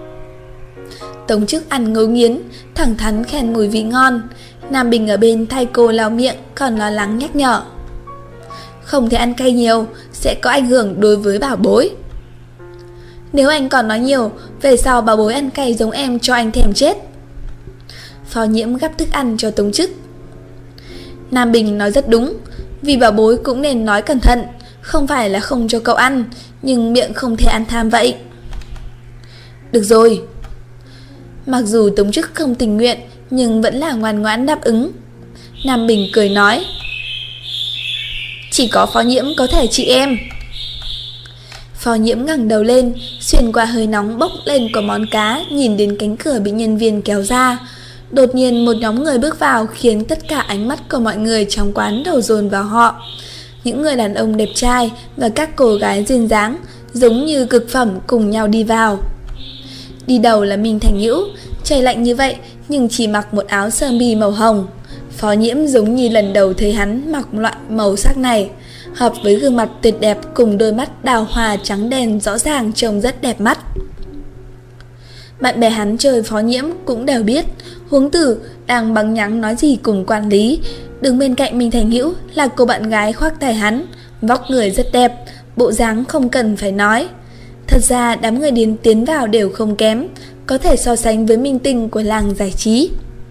S1: Tống chức ăn ngấu nghiến, thẳng thắn khen mùi vị ngon. Nam Bình ở bên thay cô lau miệng, còn lo lắng nhắc nhở. Không thể ăn cay nhiều, sẽ có ảnh hưởng đối với bảo bối. Nếu anh còn nói nhiều, về sau bảo bối ăn cay giống em cho anh thèm chết. Phó Nhiễm gắp thức ăn cho Tống chức. Nam Bình nói rất đúng, vì bảo bối cũng nên nói cẩn thận, không phải là không cho cậu ăn, nhưng miệng không thể ăn tham vậy. Được rồi. Mặc dù Tống chức không tình nguyện, nhưng vẫn là ngoan ngoãn đáp ứng. Nam Bình cười nói, chỉ có Phó Nhiễm có thể trị em. Phó Nhiễm ngẩng đầu lên, xuyên qua hơi nóng bốc lên của món cá, nhìn đến cánh cửa bị nhân viên kéo ra. Đột nhiên một nhóm người bước vào, khiến tất cả ánh mắt của mọi người trong quán đổ dồn vào họ. Những người đàn ông đẹp trai và các cô gái duyên dáng, giống như cực phẩm cùng nhau đi vào. Đi đầu là Minh Thành Hữu, trời lạnh như vậy nhưng chỉ mặc một áo sơ mi màu hồng. Phó Nhiễm giống như lần đầu thấy hắn mặc loại màu sắc này, hợp với gương mặt tuyệt đẹp cùng đôi mắt đào hoa trắng đen rõ ràng trông rất đẹp mắt. Bạn bè hắn chơi Phó Nhiễm cũng đều biết, huống tử đang bắn nhắng nói gì cùng quản lý. Đứng bên cạnh Minh Thành Hữu là cô bạn gái khoác tay hắn, vóc người rất đẹp, bộ dáng không cần phải nói. Thật ra đám người tiến vào đều không kém, có thể so sánh với minh tinh của làng giải trí.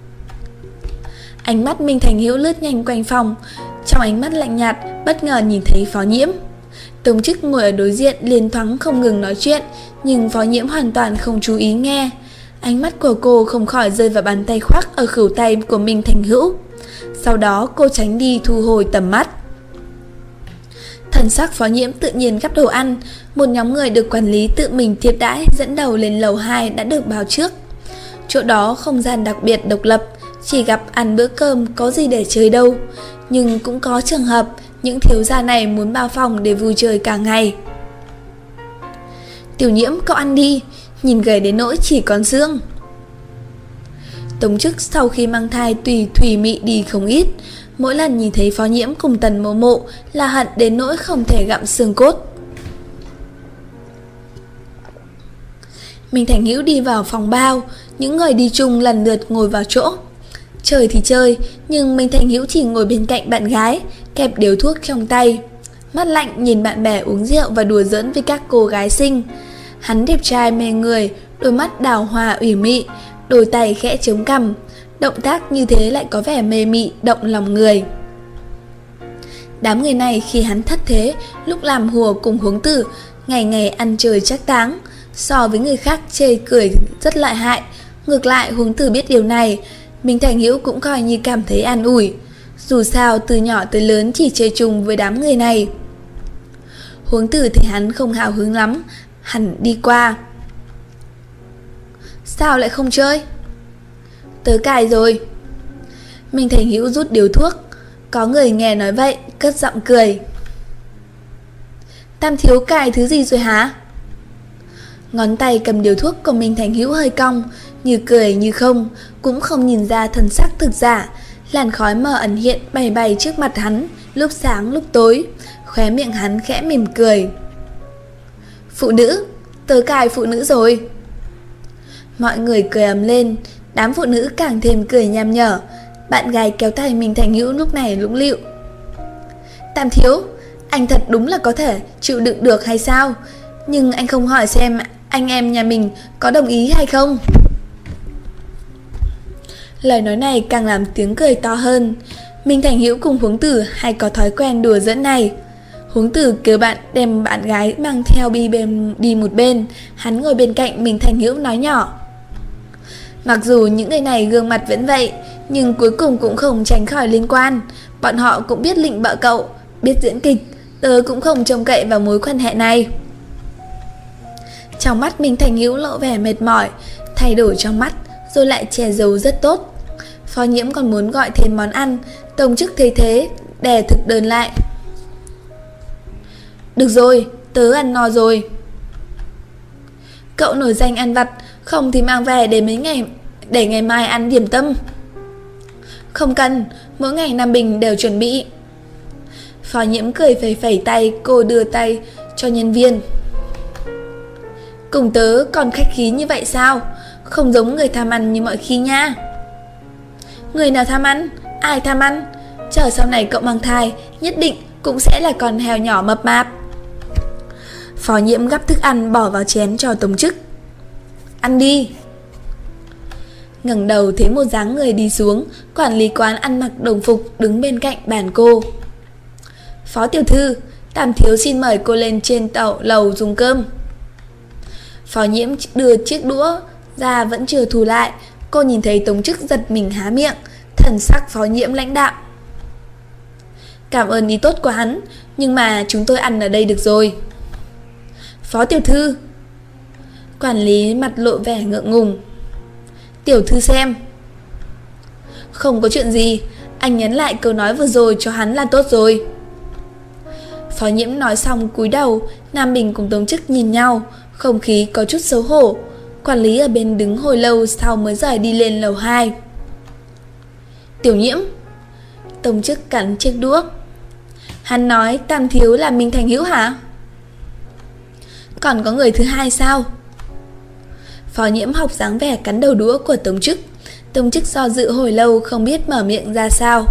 S1: Ánh mắt Minh Thành Hữu lướt nhanh quanh phòng, trong ánh mắt lạnh nhạt bất ngờ nhìn thấy Phó Nhiễm. Tống chức ngồi ở đối diện liền thoáng không ngừng nói chuyện, nhưng Phó Nhiễm hoàn toàn không chú ý nghe. Ánh mắt của cô không khỏi rơi vào bàn tay khoác ở khuỷu tay của Minh Thành Hữu. Sau đó cô tránh đi thu hồi tầm mắt. Thần sắc Phó Nhiễm tự nhiên gắp đồ ăn. Một nhóm người được quản lý tự mình tiếp đãi dẫn đầu lên lầu 2 đã được báo trước. Chỗ đó không gian đặc biệt độc lập, chỉ gặp ăn bữa cơm có gì để chơi đâu. Nhưng cũng có trường hợp những thiếu gia này muốn bao phòng để vui chơi cả ngày. Tiểu Nhiễm, cậu ăn đi, nhìn gầy đến nỗi chỉ còn xương. Tống chức sau khi mang thai thủy mị đi không ít. Mỗi lần nhìn thấy Phó Nhiễm cùng Tần Mộ Mộ là hận đến nỗi không thể gặm xương cốt. Minh Thành Hữu đi vào phòng bao, những người đi chung lần lượt ngồi vào chỗ. Chơi thì chơi, nhưng Minh Thành Hữu chỉ ngồi bên cạnh bạn gái, kẹp điếu thuốc trong tay. mắt lạnh nhìn bạn bè uống rượu và đùa giỡn với các cô gái xinh. Hắn đẹp trai mê người, đôi mắt đào hoa ủy mị, đôi tay khẽ chống cằm, động tác như thế lại có vẻ mê mị động lòng người. Đám người này khi hắn thất thế, lúc làm hùa cùng Huống Tử, ngày ngày ăn chơi trác táng, so với người khác chê cười rất lợi hại. Ngược lại Huống Tử biết điều này, Minh Thành Hữu cũng coi như cảm thấy an ủi. Dù sao từ nhỏ tới lớn chỉ chơi chung với đám người này. Huống Tử thì hắn không hào hứng lắm, hắn đi qua. Sao lại không chơi? Tớ cài rồi. Minh Thành Hữu rút điếu thuốc. Có người nghe nói vậy, cất giọng cười. Tam thiếu cài thứ gì rồi hả? Ngón tay cầm điếu thuốc của Minh Thành Hữu hơi cong, như cười như không, cũng không nhìn ra thần sắc thực giả. Làn khói mờ ẩn hiện bay bay trước mặt hắn, lúc sáng lúc tối. Khóe miệng hắn khẽ mỉm cười. Phụ nữ, tớ cài phụ nữ rồi. Mọi người cười ầm lên, đám phụ nữ càng thêm cười nham nhở. Bạn gái kéo tay Minh Thành Hữu lúc này lũng lịu. Tam thiếu, anh thật đúng là có thể chịu đựng được hay sao? Nhưng anh không hỏi xem anh em nhà mình có đồng ý hay không. Lời nói này càng làm tiếng cười to hơn. Minh Thành Hữu cùng Huống Tử hay có thói quen đùa giỡn này. Huống Tử kêu bạn đem bạn gái mang theo đi một bên. Hắn ngồi bên cạnh Minh Thành Hữu nói nhỏ. Mặc dù những người này gương mặt vẫn vậy, nhưng cuối cùng cũng không tránh khỏi liên quan. Bọn họ cũng biết lịnh bợ cậu, biết diễn kịch. Tớ cũng không trông cậy vào mối quan hệ này. Trong mắt Minh Thành Hữu lộ vẻ mệt mỏi, thay đổi trong mắt, rồi lại che giấu rất tốt. Phó Nhiễm còn muốn gọi thêm món ăn, Tổng Chức thấy thế, đè thực đơn lại. Được rồi, tớ ăn no rồi. Cậu nổi danh ăn vặt, không thì mang về để ngày mai ăn điểm tâm. Không cần, mỗi ngày Nam Bình đều chuẩn bị. Phó Nhiễm cười phẩy phẩy tay, cô đưa tay cho nhân viên. Cùng tớ còn khách khí như vậy sao? Không giống người tham ăn như mọi khi nha. Người nào tham ăn? Ai tham ăn? Chờ sau này cậu mang thai, nhất định cũng sẽ là con heo nhỏ mập mạp. Phó Nhiễm gắp thức ăn bỏ vào chén cho Tổng Chức. Ăn đi. Ngẩng đầu thấy một dáng người đi xuống, quản lý quán ăn mặc đồng phục đứng bên cạnh bàn cô. Phó tiểu thư, Tam thiếu xin mời cô lên trên lầu dùng cơm. Phó Nhiễm đưa chiếc đũa ra vẫn chưa thu lại. Cô nhìn thấy Tổng Chức giật mình há miệng, thần sắc Phó Nhiễm lãnh đạm. Cảm ơn ý tốt của hắn, nhưng mà chúng tôi ăn ở đây được rồi. Phó tiểu thư. Quản lý mặt lộ vẻ ngượng ngùng. Tiểu thư xem. Không có chuyện gì, anh nhấn lại câu nói vừa rồi cho hắn là tốt rồi. Phó Nhiễm nói xong cúi đầu. Nam Bình cùng Tổng Chức nhìn nhau, không khí có chút xấu hổ. Quản lý ở bên đứng hồi lâu sau mới rời đi lên lầu 2. Tiểu Nhiễm. Tổng Chức cắn chiếc đũa. Hắn nói Tam thiếu là Minh Thành Hữu hả? Còn có người thứ hai sao? Phó Nhiễm học dáng vẻ cắn đầu đũa của Tổng Chức. Tổng Chức do dự hồi lâu không biết mở miệng ra sao.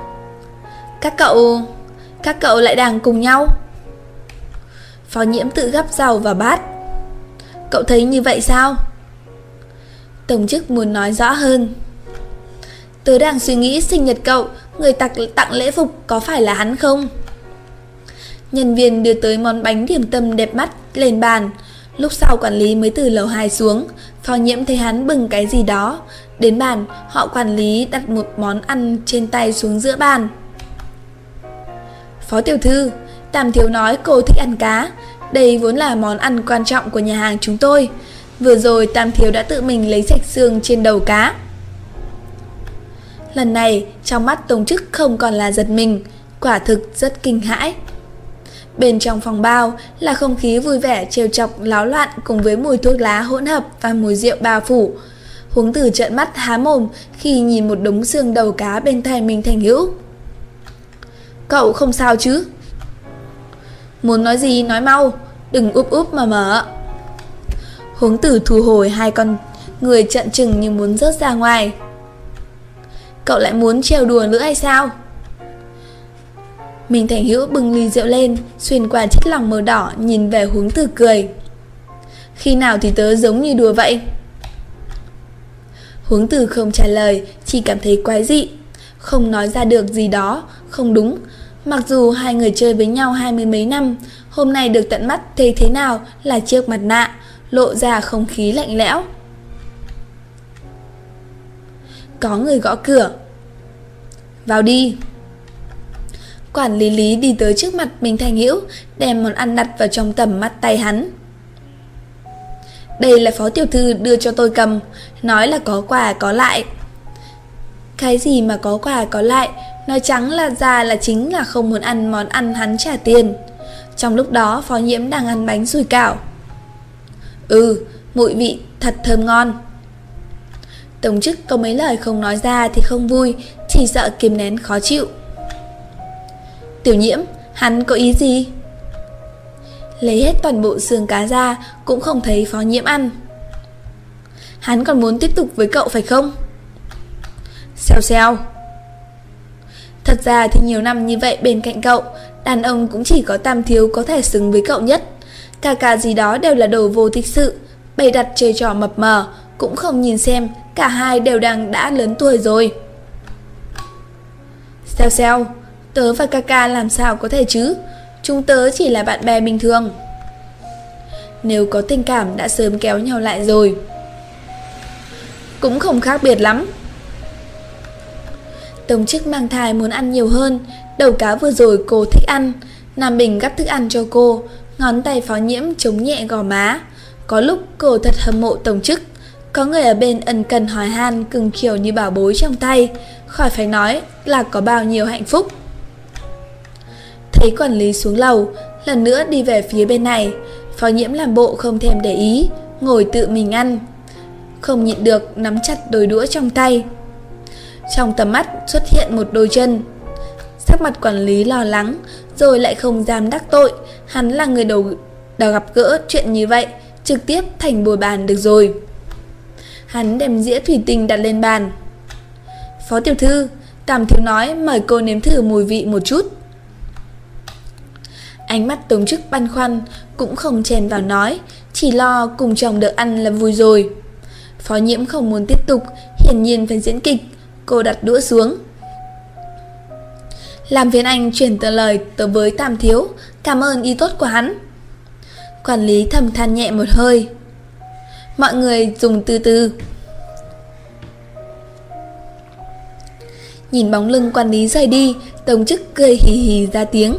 S1: Các cậu lại đang cùng nhau? Phó Nhiễm tự gắp rau vào bát. Cậu thấy như vậy sao? Tổng Chức muốn nói rõ hơn. Tớ đang suy nghĩ sinh nhật cậu, người tặng lễ phục có phải là hắn không? Nhân viên đưa tới món bánh điểm tâm đẹp mắt lên bàn. Lúc sau quản lý mới từ lầu 2 xuống. Phó Nhiễm thấy hắn bưng cái gì đó. Đến bàn, họ quản lý đặt một món ăn trên tay xuống giữa bàn. Phó tiểu thư, Tam thiếu nói cô thích ăn cá. Đây vốn là món ăn quan trọng của nhà hàng chúng tôi. Vừa rồi Tam thiếu đã tự mình lấy sạch xương trên đầu cá. Lần này trong mắt Tổng Chức không còn là giật mình, quả thực rất kinh hãi. Bên trong phòng bao là không khí vui vẻ trêu chọc láo loạn, cùng với mùi thuốc lá hỗn hợp và mùi rượu bao phủ. Huống Tử trợn mắt há mồm khi nhìn một đống xương đầu cá bên tay Minh Thành Hữu. Cậu không sao chứ? Muốn nói gì nói mau, đừng úp úp mà mở. Huống Tử thu hồi hai con người trợn trừng như muốn rớt ra ngoài. Cậu lại muốn trêu đùa nữa hay sao? Mình Thành Hữu bưng ly rượu lên, xuyên qua chiếc lòng màu đỏ nhìn về Hướng Từ cười. Khi nào thì tớ giống như đùa vậy? Hướng Từ không trả lời, chỉ cảm thấy quái dị, không nói ra được gì đó không đúng. Mặc dù hai người chơi với nhau 20 mấy năm, hôm nay được tận mắt thấy thế nào là chiếc mặt nạ, lộ ra không khí lạnh lẽo. Có người gõ cửa. Vào đi. Quản lý Lý đi tới trước mặt Minh Thành Hữu, đem món ăn đặt vào trong tầm mắt tay hắn. Đây là phó tiểu thư đưa cho tôi cầm, nói là có quà có lại. Cái gì mà có quà có lại, nói trắng là ra là chính là không muốn ăn món ăn hắn trả tiền. Trong lúc đó Phó Nhiễm đang ăn bánh sủi cảo. Mùi vị thật thơm ngon. Tổng chức có mấy lời không nói ra thì không vui, chỉ sợ kiềm nén khó chịu. Tiểu Nhiễm, hắn có ý gì? Lấy hết toàn bộ xương cá ra cũng không thấy Phó Nhiễm ăn. Hắn còn muốn tiếp tục với cậu phải không? Xèo. Thật ra thì nhiều năm như vậy bên cạnh cậu, đàn ông cũng chỉ có Tam Thiếu có thể xứng với cậu nhất. Cả gì đó đều là đồ vô thích sự, bày đặt chơi trò mập mờ, cũng không nhìn xem cả hai đều đã lớn tuổi rồi. Xèo, tớ và ca làm sao có thể chứ? Chúng tớ chỉ là bạn bè bình thường. Nếu có tình cảm đã sớm kéo nhau lại rồi. Cũng không khác biệt lắm. Tổng chức mang thai muốn ăn nhiều hơn, đầu cá vừa rồi cô thích ăn, Nam Bình gắp thức ăn cho cô, ngón tay Phó Nhiễm chống nhẹ gò má. Có lúc cô thật hâm mộ tổng chức, có người ở bên ân cần hỏi han cưng chiều như bảo bối trong tay, khỏi phải nói là có bao nhiêu hạnh phúc. Thấy quản lý xuống lầu, lần nữa đi về phía bên này, Phó Nhiễm làm bộ không thèm để ý, ngồi tự mình ăn. Không nhịn được nắm chặt đôi đũa trong tay. Trong tầm mắt xuất hiện một đôi chân. Sắc mặt quản lý lo lắng, rồi lại không dám đắc tội, hắn là người đầu gặp gỡ chuyện như vậy, trực tiếp thành bồi bàn được rồi. Hắn đem dĩa thủy tinh đặt lên bàn. Phó tiểu thư, Tam Thiếu nói mời cô nếm thử mùi vị một chút. Ánh mắt tổng chức băn khoăn, cũng không chen vào nói, chỉ lo cùng chồng được ăn là vui rồi. Phó Nhiễm không muốn tiếp tục, hiển nhiên phải diễn kịch. Cô đặt đũa xuống. Làm phiền anh chuyển tờ lời tới với Tam Thiếu, cảm ơn ý tốt của hắn. Quản lý thầm than nhẹ một hơi. Mọi người dùng từ từ. Nhìn bóng lưng quản lý rời đi, tổng chức cười hì hì ra tiếng.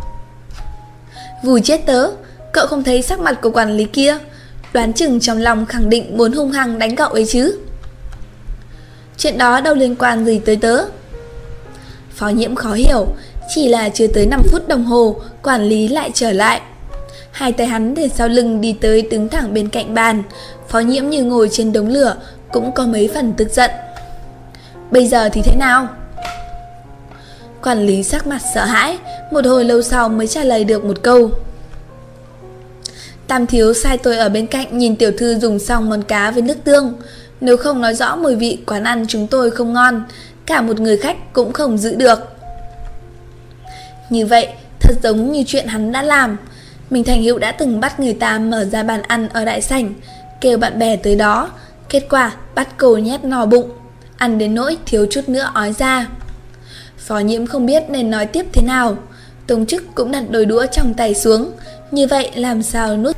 S1: Vùi chết tớ, cậu không thấy sắc mặt của quản lý kia, đoán chừng trong lòng khẳng định muốn hung hăng đánh cậu ấy chứ. Chuyện đó đâu liên quan gì tới tớ. Phó Nhiễm khó hiểu, chỉ là chưa tới 5 phút đồng hồ, quản lý lại trở lại. Hai tay hắn để sau lưng đi tới đứng thẳng bên cạnh bàn. Phó Nhiễm như ngồi trên đống lửa, cũng có mấy phần tức giận. Bây giờ thì thế nào? Quản lý sắc mặt sợ hãi, một hồi lâu sau mới trả lời được một câu. Tam Thiếu sai tôi ở bên cạnh nhìn tiểu thư dùng xong món cá với nước tương. Nếu không nói rõ mùi vị quán ăn chúng tôi không ngon, cả một người khách cũng không giữ được. Như vậy thật giống như chuyện hắn đã làm. Mình Thành Hữu đã từng bắt người ta mở ra bàn ăn ở đại sảnh, kêu bạn bè tới đó, kết quả bắt cô nhét no bụng, ăn đến nỗi thiếu chút nữa ói ra. Phó Nhiễm không biết nên nói tiếp thế nào. Tổng chức cũng đặt đôi đũa trong tay xuống, như vậy làm sao nuốt.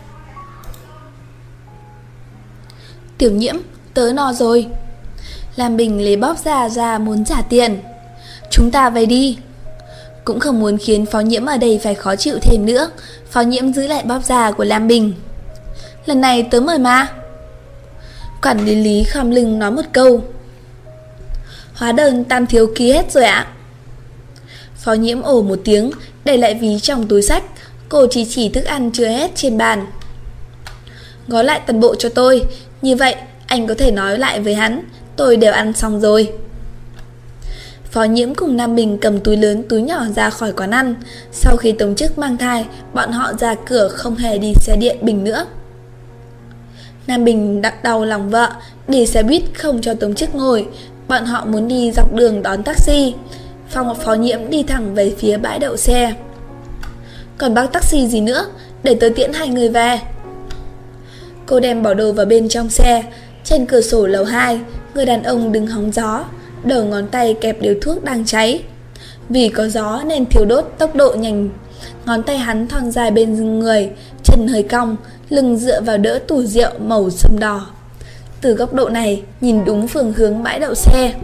S1: Tiểu Nhiễm, tớ no rồi. Lam Bình lấy bóp ra muốn trả tiền. Chúng ta về đi. Cũng không muốn khiến Phó Nhiễm ở đây phải khó chịu thêm nữa, Phó Nhiễm giữ lại bóp da của Lam Bình. Lần này tớ mời mà. Quản lý Lý khom lưng nói một câu. Hóa đơn Tam Thiếu ký hết rồi ạ. Phó Nhiễm ồ một tiếng, để lại ví trong túi sách. Cô chỉ thức ăn chưa hết trên bàn. Gói lại toàn bộ cho tôi, như vậy anh có thể nói lại với hắn, tôi đều ăn xong rồi. Phó Nhiễm cùng Nam Bình cầm túi lớn túi nhỏ ra khỏi quán ăn. Sau khi tổng chức mang thai, bọn họ ra cửa không hề đi xe điện Bình nữa. Nam Bình đắc đau lòng vợ, đi xe buýt không cho tổng chức ngồi. Bọn họ muốn đi dọc đường đón taxi. Phó Nhiễm đi thẳng về phía bãi đậu xe. Còn bác taxi gì nữa, để tớ tiễn hai người về. Cô đem bỏ đồ vào bên trong xe. Trên cửa sổ lầu 2, người đàn ông đứng hóng gió, đầu ngón tay kẹp điếu thuốc đang cháy. Vì có gió nên thiêu đốt tốc độ nhanh. Ngón tay hắn thon dài bên người, chân hơi cong, lưng dựa vào đỡ tủ rượu màu sâm đỏ. Từ góc độ này, nhìn đúng phương hướng bãi đậu xe.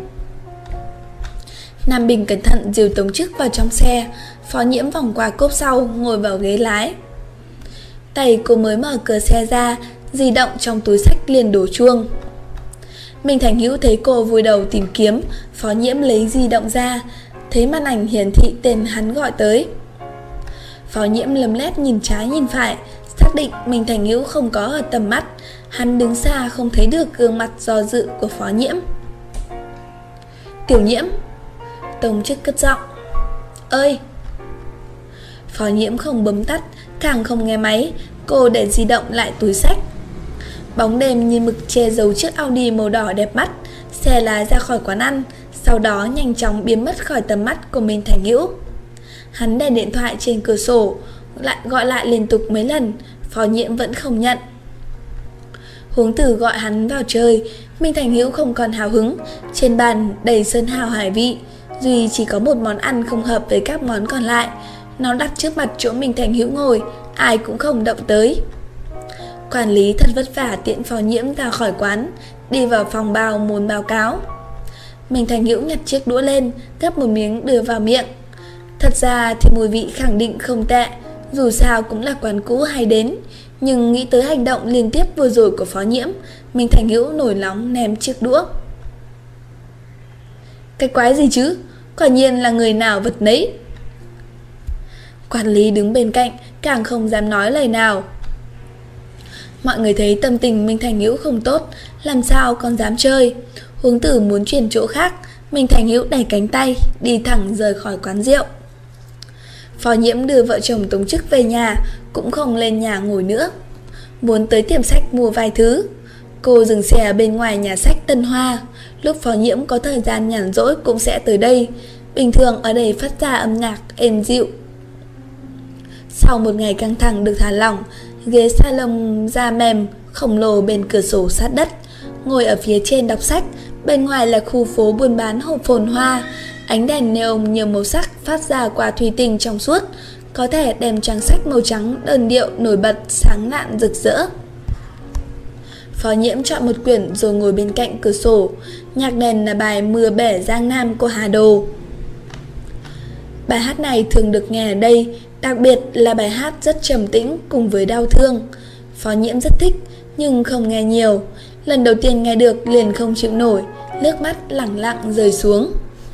S1: Nam Bình cẩn thận dìu Tống Chức vào trong xe. Phó Nhiễm vòng qua cốp sau, ngồi vào ghế lái. Tay cô mới mở cửa xe ra, di động trong túi xách liền đổ chuông. Minh Thành Hữu thấy cô vùi đầu tìm kiếm. Phó Nhiễm lấy di động ra, thấy màn ảnh hiển thị tên hắn gọi tới. Phó Nhiễm lấm lét nhìn trái nhìn phải, xác định Minh Thành Hữu không có ở tầm mắt. Hắn đứng xa không thấy được gương mặt do dự của Phó Nhiễm. Tiểu Nhiễm. Tống Chức cất giọng. Ơi. Phó Nhiễm không bấm tắt, càng không nghe máy. Cô để di động lại túi xách. Bóng đêm như mực che giấu chiếc Audi màu đỏ đẹp mắt. Xe lái ra khỏi quán ăn, sau đó nhanh chóng biến mất khỏi tầm mắt của Minh Thành Hữu. Hắn để điện thoại trên cửa sổ, gọi lại liên tục mấy lần. Phó Nhiễm vẫn không nhận. Huống Tử gọi hắn vào chơi, Minh Thành Hữu không còn hào hứng. Trên bàn đầy sơn hào hải vị, duy chỉ có một món ăn không hợp với các món còn lại. Nó đặt trước mặt chỗ Minh Thành Hữu ngồi, ai cũng không động tới. Quản lý thật vất vả tiễn Phó Nhiễm ra khỏi quán, đi vào phòng bao muốn báo cáo. Minh Thành Hữu nhặt chiếc đũa lên, gắp một miếng đưa vào miệng. Thật ra thì mùi vị khẳng định không tệ, dù sao cũng là quán cũ hay đến. Nhưng nghĩ tới hành động liên tiếp vừa rồi của Phó Nhiễm, Minh Thành Hữu nổi nóng ném chiếc đũa. Cái quái gì chứ, quả nhiên là người nào vật nấy. Quản lý đứng bên cạnh càng không dám nói lời nào. Mọi người thấy tâm tình Minh Thành Hữu không tốt, làm sao còn dám chơi. Huống Tử muốn chuyển chỗ khác, Minh Thành Hữu đẩy cánh tay, đi thẳng rời khỏi quán rượu. Phó Nhiễm đưa vợ chồng Tống Chức về nhà, cũng không lên nhà ngồi nữa. Muốn tới tiệm sách mua vài thứ. Cô dừng xe ở bên ngoài nhà sách Tân Hoa. Lúc Phó Nhiễm có thời gian nhàn rỗi cũng sẽ tới đây. Bình thường ở đây phát ra âm nhạc êm dịu. Sau một ngày căng thẳng được thả lỏng, ghế salon da mềm khổng lồ bên cửa sổ sát đất, ngồi ở phía trên đọc sách. Bên ngoài là khu phố buôn bán hộp phồn hoa. Ánh đèn neon nhiều màu sắc phát ra qua thủy tinh trong suốt, có thể đem trang sách màu trắng đơn điệu nổi bật sáng lạn rực rỡ. Phó Nhiễm chọn một quyển rồi ngồi bên cạnh cửa sổ. Nhạc nền là bài Mưa Bể Giang Nam của Hà Đồ. Bài hát này thường được nghe ở đây, đặc biệt là bài hát rất trầm tĩnh cùng với đau thương. Phó Nhiễm rất thích nhưng không nghe nhiều. Lần đầu tiên nghe được liền không chịu nổi, nước mắt lẳng lặng rơi xuống.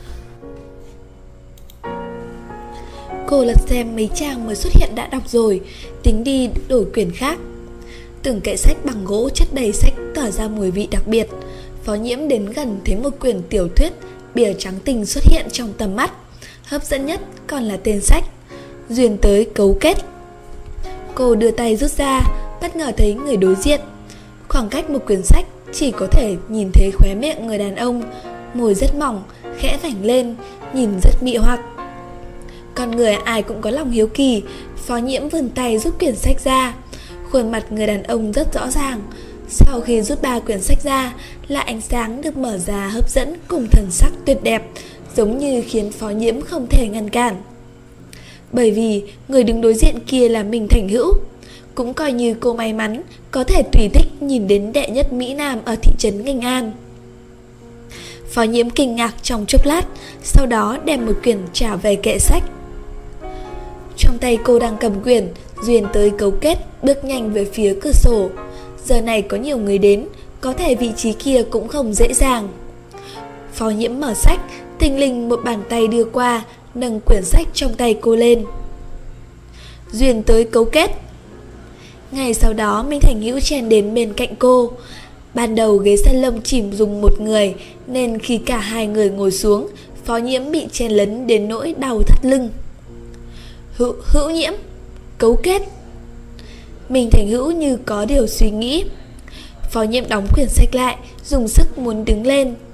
S1: Cô lật xem mấy trang mới xuất hiện đã đọc rồi, tính đi đổi quyển khác. Từng kệ sách bằng gỗ chất đầy sách tỏa ra mùi vị đặc biệt. Phó Nhiễm đến gần thấy một quyển tiểu thuyết bìa trắng tinh xuất hiện trong tầm mắt. Hấp dẫn nhất còn là tên sách, Duyên Tới Cấu Kết. Cô đưa tay rút ra, bất ngờ thấy người đối diện. Khoảng cách một quyển sách chỉ có thể nhìn thấy khóe miệng người đàn ông, môi rất mỏng, khẽ vảnh lên, nhìn rất mị hoặc. Con người ai cũng có lòng hiếu kỳ. Phó Nhiễm vươn tay rút quyển sách ra. Khuôn mặt người đàn ông rất rõ ràng. Sau khi rút 3 quyển sách ra là ánh sáng được mở ra hấp dẫn cùng thần sắc tuyệt đẹp, giống như khiến Phó Nhiễm không thể ngăn cản. Bởi vì người đứng đối diện kia là Minh Thành Hữu. Cũng coi như cô may mắn có thể tùy thích nhìn đến đệ nhất Mỹ Nam ở thị trấn Nghênh An. Phó Nhiễm kinh ngạc trong chốc lát, sau đó đem một quyển trả về kệ sách. Trong tay cô đang cầm quyển Duyên Tới Cấu Kết, bước nhanh về phía cửa sổ. Giờ này có nhiều người đến, có thể vị trí kia cũng không dễ dàng. Phó Nhiễm mở sách, thình lình một bàn tay đưa qua, nâng quyển sách trong tay cô lên. Duyên Tới Cấu Kết. Ngay sau đó Minh Thành Hữu chen đến bên cạnh cô. Ban đầu ghế salon chỉ dùng một người, nên khi cả hai người ngồi xuống, Phó Nhiễm bị chen lấn đến nỗi đau thắt lưng. Hữu Nhiễm, cấu kết. Minh Thành Hữu như có điều suy nghĩ. Phó Nhiễm đóng quyển sách lại, dùng sức muốn đứng lên.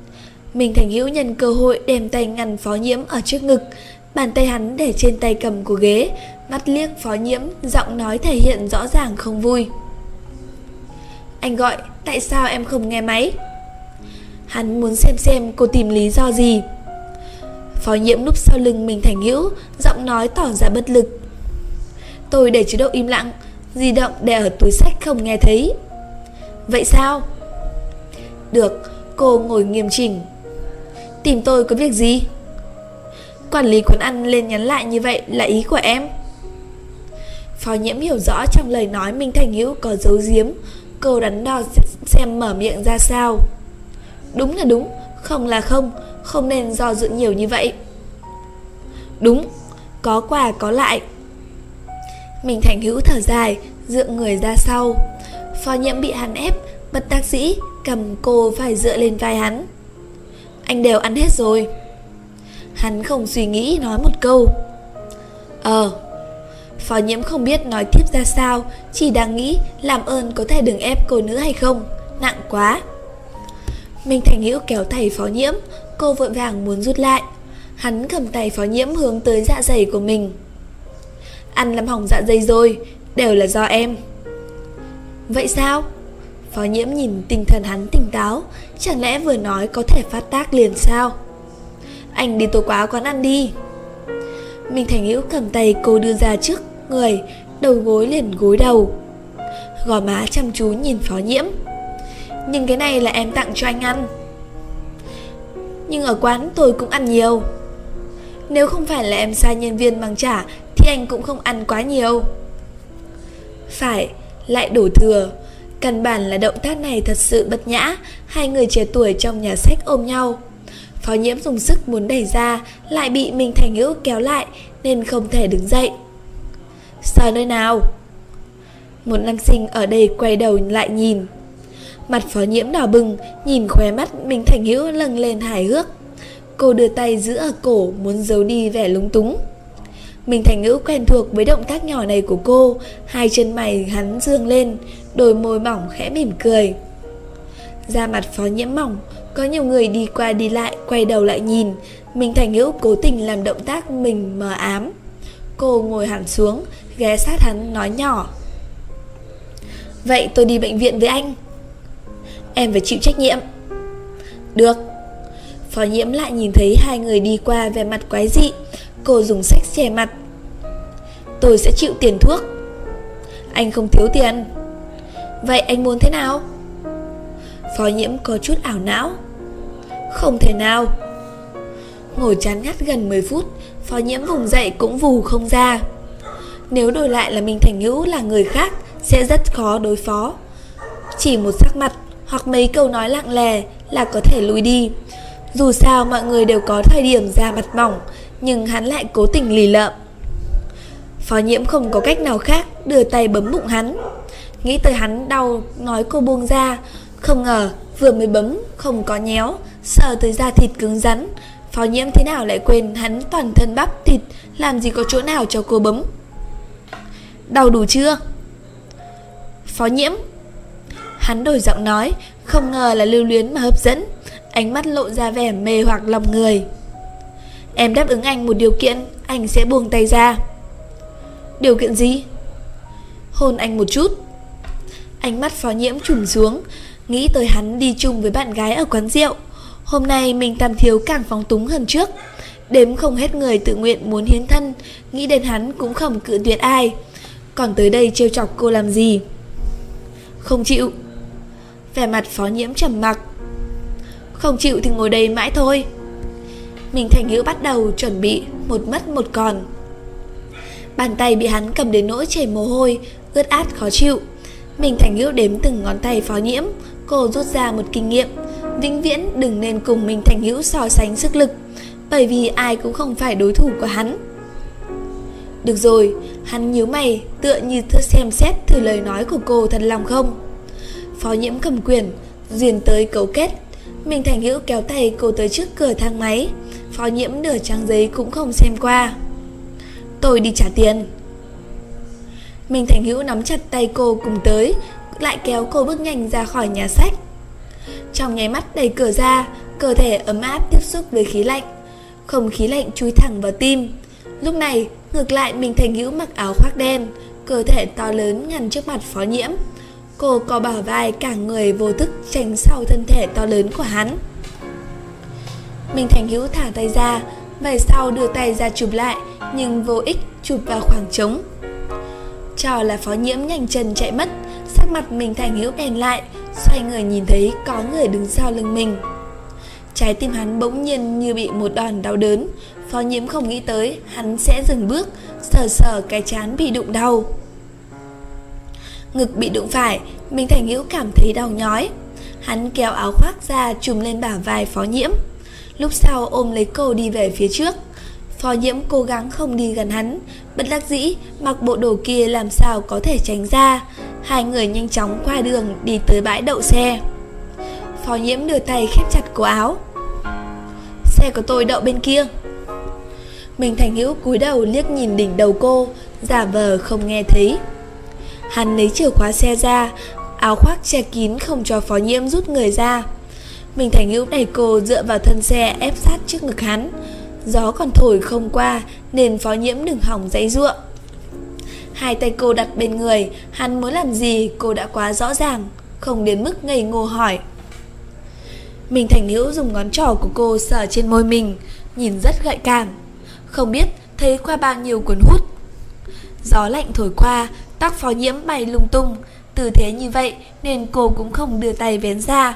S1: Minh Thành Hữu nhân cơ hội đem tay ngăn Phó Nhiễm ở trước ngực, bàn tay hắn để trên tay cầm của ghế, mắt liếc Phó Nhiễm, giọng nói thể hiện rõ ràng không vui. Anh gọi, tại sao em không nghe máy? Hắn muốn xem cô tìm lý do gì. Phó Nhiễm núp sau lưng Minh Thành Hữu, giọng nói tỏ ra bất lực. Tôi để chế độ im lặng, di động để ở túi xách không nghe thấy. Vậy sao? Được, cô ngồi nghiêm chỉnh. Tìm tôi có việc gì? Quản lý quán ăn lên nhắn lại như vậy là ý của em? Phó Nhiễm hiểu rõ trong lời nói Minh Thành Hữu có giấu giếm. Cô đắn đo xem mở miệng ra sao. Đúng là đúng, không là không, không nên do dự nhiều như vậy. Đúng, có qua có lại. Minh Thành Hữu thở dài, dựa người ra sau. Phó Nhiễm bị hắn ép, bất đắc dĩ cầm cô phải dựa lên vai hắn. Anh đều ăn hết rồi. Hắn không suy nghĩ nói một câu. Phó Nhiễm không biết nói tiếp ra sao, chỉ đang nghĩ làm ơn có thể đừng ép cô nữa hay không, nặng quá. Minh Thành Hữu kéo tay Phó Nhiễm, cô vội vàng muốn rút lại. Hắn cầm tay Phó Nhiễm hướng tới dạ dày của mình. Ăn làm hỏng dạ dày rồi, đều là do em. Vậy sao? Phó Nhiễm nhìn tinh thần hắn tỉnh táo, chẳng lẽ vừa nói có thể phát tác liền sao? Anh đi tô quá quán ăn đi. Minh Thành Hữu cầm tay cô đưa ra trước người, đầu gối liền gối đầu, gò má chăm chú nhìn Phó Nhiễm. Nhưng cái này là em tặng cho anh ăn. Nhưng ở quán tôi cũng ăn nhiều. Nếu không phải là em sai nhân viên mang trả thì anh cũng không ăn quá nhiều. Phải, lại đổ thừa. Căn bản là động tác này thật sự bất nhã. Hai người trẻ tuổi trong nhà sách ôm nhau. Phó Nhiễm dùng sức muốn đẩy ra, lại bị Minh Thành Hữu kéo lại nên không thể đứng dậy. Sờ nơi nào? Một nam sinh ở đây quay đầu lại nhìn. Mặt Phó Nhiễm đỏ bừng, nhìn khóe mắt Minh Thành Hữu lâng lên hài hước. Cô đưa tay giữ ở cổ, muốn giấu đi vẻ lúng túng. Minh Thành Hữu quen thuộc với động tác nhỏ này của cô. Hai chân mày hắn dương lên, đôi môi mỏng khẽ mỉm cười. Da mặt Phó Nhiễm mỏng, có nhiều người đi qua đi lại, quay đầu lại nhìn. Minh Thành Hữu cố tình làm động tác mình mờ ám. Cô ngồi hẳn xuống, ghé sát hắn nói nhỏ. Vậy tôi đi bệnh viện với anh. Em phải chịu trách nhiệm. Được. Phó Nhiễm lại nhìn thấy hai người đi qua vẻ mặt quái dị. Cô dùng sách che mặt. Tôi sẽ chịu tiền thuốc. Anh không thiếu tiền. Vậy anh muốn thế nào? Phó Nhiễm có chút ảo não. Không thể nào. Ngồi chán ngắt gần 10 phút, Phó Nhiễm vùng dậy cũng vù không ra. Nếu đổi lại là Minh Thành Hữu là người khác sẽ rất khó đối phó. Chỉ một sắc mặt hoặc mấy câu nói lặng lè là có thể lùi đi. Dù sao mọi người đều có thời điểm da mặt mỏng, nhưng hắn lại cố tình lì lợm. Phó Nhiễm không có cách nào khác, đưa tay bấm bụng hắn. Nghĩ tới hắn đau, nói cô buông ra. Không ngờ vừa mới bấm không có nhéo, sờ tới da thịt cứng rắn. Phó Nhiễm thế nào lại quên hắn toàn thân bắp thịt, làm gì có chỗ nào cho cô bấm. Đau đủ chưa? Phó Nhiễm. Hắn đổi giọng nói, không ngờ là lưu luyến mà hấp dẫn. Ánh mắt lộ ra vẻ mê hoặc lòng người. Em đáp ứng anh một điều kiện, anh sẽ buông tay ra. Điều kiện gì? Hôn anh một chút. Ánh mắt Phó Nhiễm trùng xuống, nghĩ tới hắn đi chung với bạn gái ở quán rượu. Hôm nay mình Tam Thiếu càng phóng túng hơn trước. Đếm không hết người tự nguyện muốn hiến thân. Nghĩ đến hắn cũng không cự tuyệt ai. Còn tới đây trêu chọc cô làm gì? Không chịu. Vẻ mặt Phó Nhiễm trầm mặc. Không chịu thì ngồi đây mãi thôi. Mình Thành Hữu bắt đầu chuẩn bị một mất một còn. Bàn tay bị hắn cầm đến nỗi chảy mồ hôi, ướt át khó chịu. Mình Thành Hữu đếm từng ngón tay Phó Nhiễm. Cô rút ra một kinh nghiệm, vĩnh viễn đừng nên cùng Minh Thành Hữu so sánh sức lực, bởi vì ai cũng không phải đối thủ của hắn. Được rồi, hắn nhíu mày, tựa như xem xét thử lời nói của cô thật lòng không. Phó Nhiễm cầm quyền, duyên tới cấu kết. Minh Thành Hữu kéo tay cô tới trước cửa thang máy. Phó Nhiễm nửa trang giấy cũng không xem qua. Tôi đi trả tiền. Minh Thành Hữu nắm chặt tay cô cùng tới, lại kéo cô bước nhanh ra khỏi nhà sách. Trong nháy mắt đẩy cửa ra, cơ thể ấm áp tiếp xúc với khí lạnh. Không khí lạnh chui thẳng vào tim. Lúc này, ngược lại Minh Thành Hữu mặc áo khoác đen, cơ thể to lớn ngăn trước mặt Phó Nhiễm. Cô co bả vai cả người vô thức tránh sau thân thể to lớn của hắn. Minh Thành Hữu thả tay ra, về sau đưa tay ra chụp lại, nhưng vô ích, chụp vào khoảng trống. Cho là Phó Nhiễm nhanh chân chạy mất. Sắc mặt Minh Thành Hữu đèn lại, xoay người nhìn thấy có người đứng sau lưng mình. Trái tim hắn bỗng nhiên như bị một đòn đau đớn. Phó Nhiễm không nghĩ tới hắn sẽ dừng bước, sờ sờ cái trán bị đụng đau. Ngực bị đụng phải, Minh Thành Hữu cảm thấy đau nhói. Hắn kéo áo khoác ra trùm lên bả vai Phó Nhiễm, lúc sau ôm lấy cô đi về phía trước. Phó Nhiễm cố gắng không đi gần hắn, bất đắc dĩ mặc bộ đồ kia làm sao có thể tránh ra. Hai người nhanh chóng qua đường đi tới bãi đậu xe. Phó Nhiễm đưa tay khép chặt cổ áo. Xe của tôi đậu bên kia. Minh Thành Hữu cúi đầu liếc nhìn đỉnh đầu cô, giả vờ không nghe thấy. Hắn lấy chìa khóa xe ra, áo khoác che kín không cho Phó Nhiễm rút người ra. Minh Thành Hữu đẩy cô dựa vào thân xe ép sát trước ngực hắn. Gió còn thổi không qua nên Phó Nhiễm đừng hỏng giãy giụa. Hai tay cô đặt bên người, hắn muốn làm gì cô đã quá rõ ràng, không đến mức ngây ngô hỏi. Minh Thành Hữu dùng ngón trỏ của cô sờ trên môi mình, nhìn rất gợi cảm. Không biết thấy qua bao nhiêu cuốn hút. Gió lạnh thổi qua, tóc Phó Nhiễm bay lung tung. Tư thế như vậy nên cô cũng không đưa tay vén ra.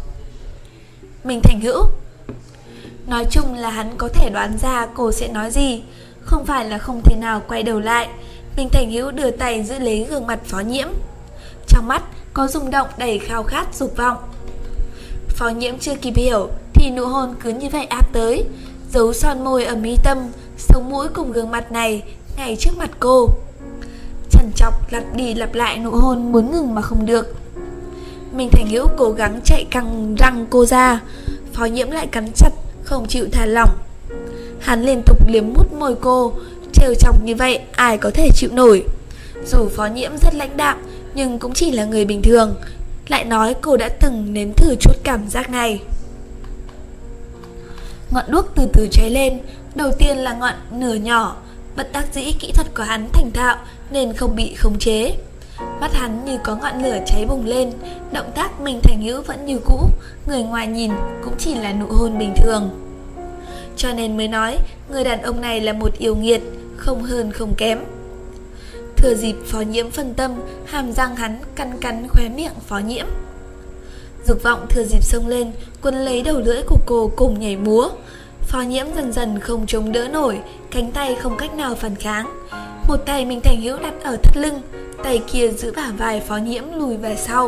S1: Minh Thành Hữu. Nói chung là hắn có thể đoán ra cô sẽ nói gì, không phải là không thể nào quay đầu lại. Minh Thành Hữu đưa tay giữ lấy gương mặt Phó Nhiễm, trong mắt có rung động đầy khao khát dục vọng. Phó Nhiễm chưa kịp hiểu thì nụ hôn cứ như vậy áp tới, dấu son môi ở mi tâm, sống mũi cùng gương mặt này ngay trước mặt cô. Trằn trọc lặp đi lặp lại nụ hôn muốn ngừng mà không được. Minh Thành Hữu cố gắng chạy căng răng cô ra, Phó Nhiễm lại cắn chặt không chịu thả lỏng. Hắn liên tục liếm mút môi cô, trêu chọc như vậy ai có thể chịu nổi. Dù Phó Nhiễm rất lãnh đạm nhưng cũng chỉ là người bình thường, lại nói cô đã từng nếm thử chút cảm giác này. Ngọn đuốc từ từ cháy lên, đầu tiên là ngọn nửa nhỏ. Bất đắc dĩ kỹ thuật của hắn thành thạo nên không bị khống chế. Mắt hắn như có ngọn lửa cháy bùng lên. Động tác Minh Thành Hữu vẫn như cũ, người ngoài nhìn cũng chỉ là nụ hôn bình thường. Cho nên mới nói người đàn ông này là một yêu nghiệt, không hơn không kém. Thừa dịp Phó Nhiễm phân tâm, hàm răng hắn cắn cắn khóe miệng Phó Nhiễm. Dục vọng thừa dịp xông lên, quấn lấy đầu lưỡi của cô cùng nhảy múa. Phó Nhiễm dần dần không chống đỡ nổi, cánh tay không cách nào phản kháng. Một tay Minh Thành Hữu đặt ở thắt lưng, tay kia giữ bả vai Phó Nhiễm lùi về sau.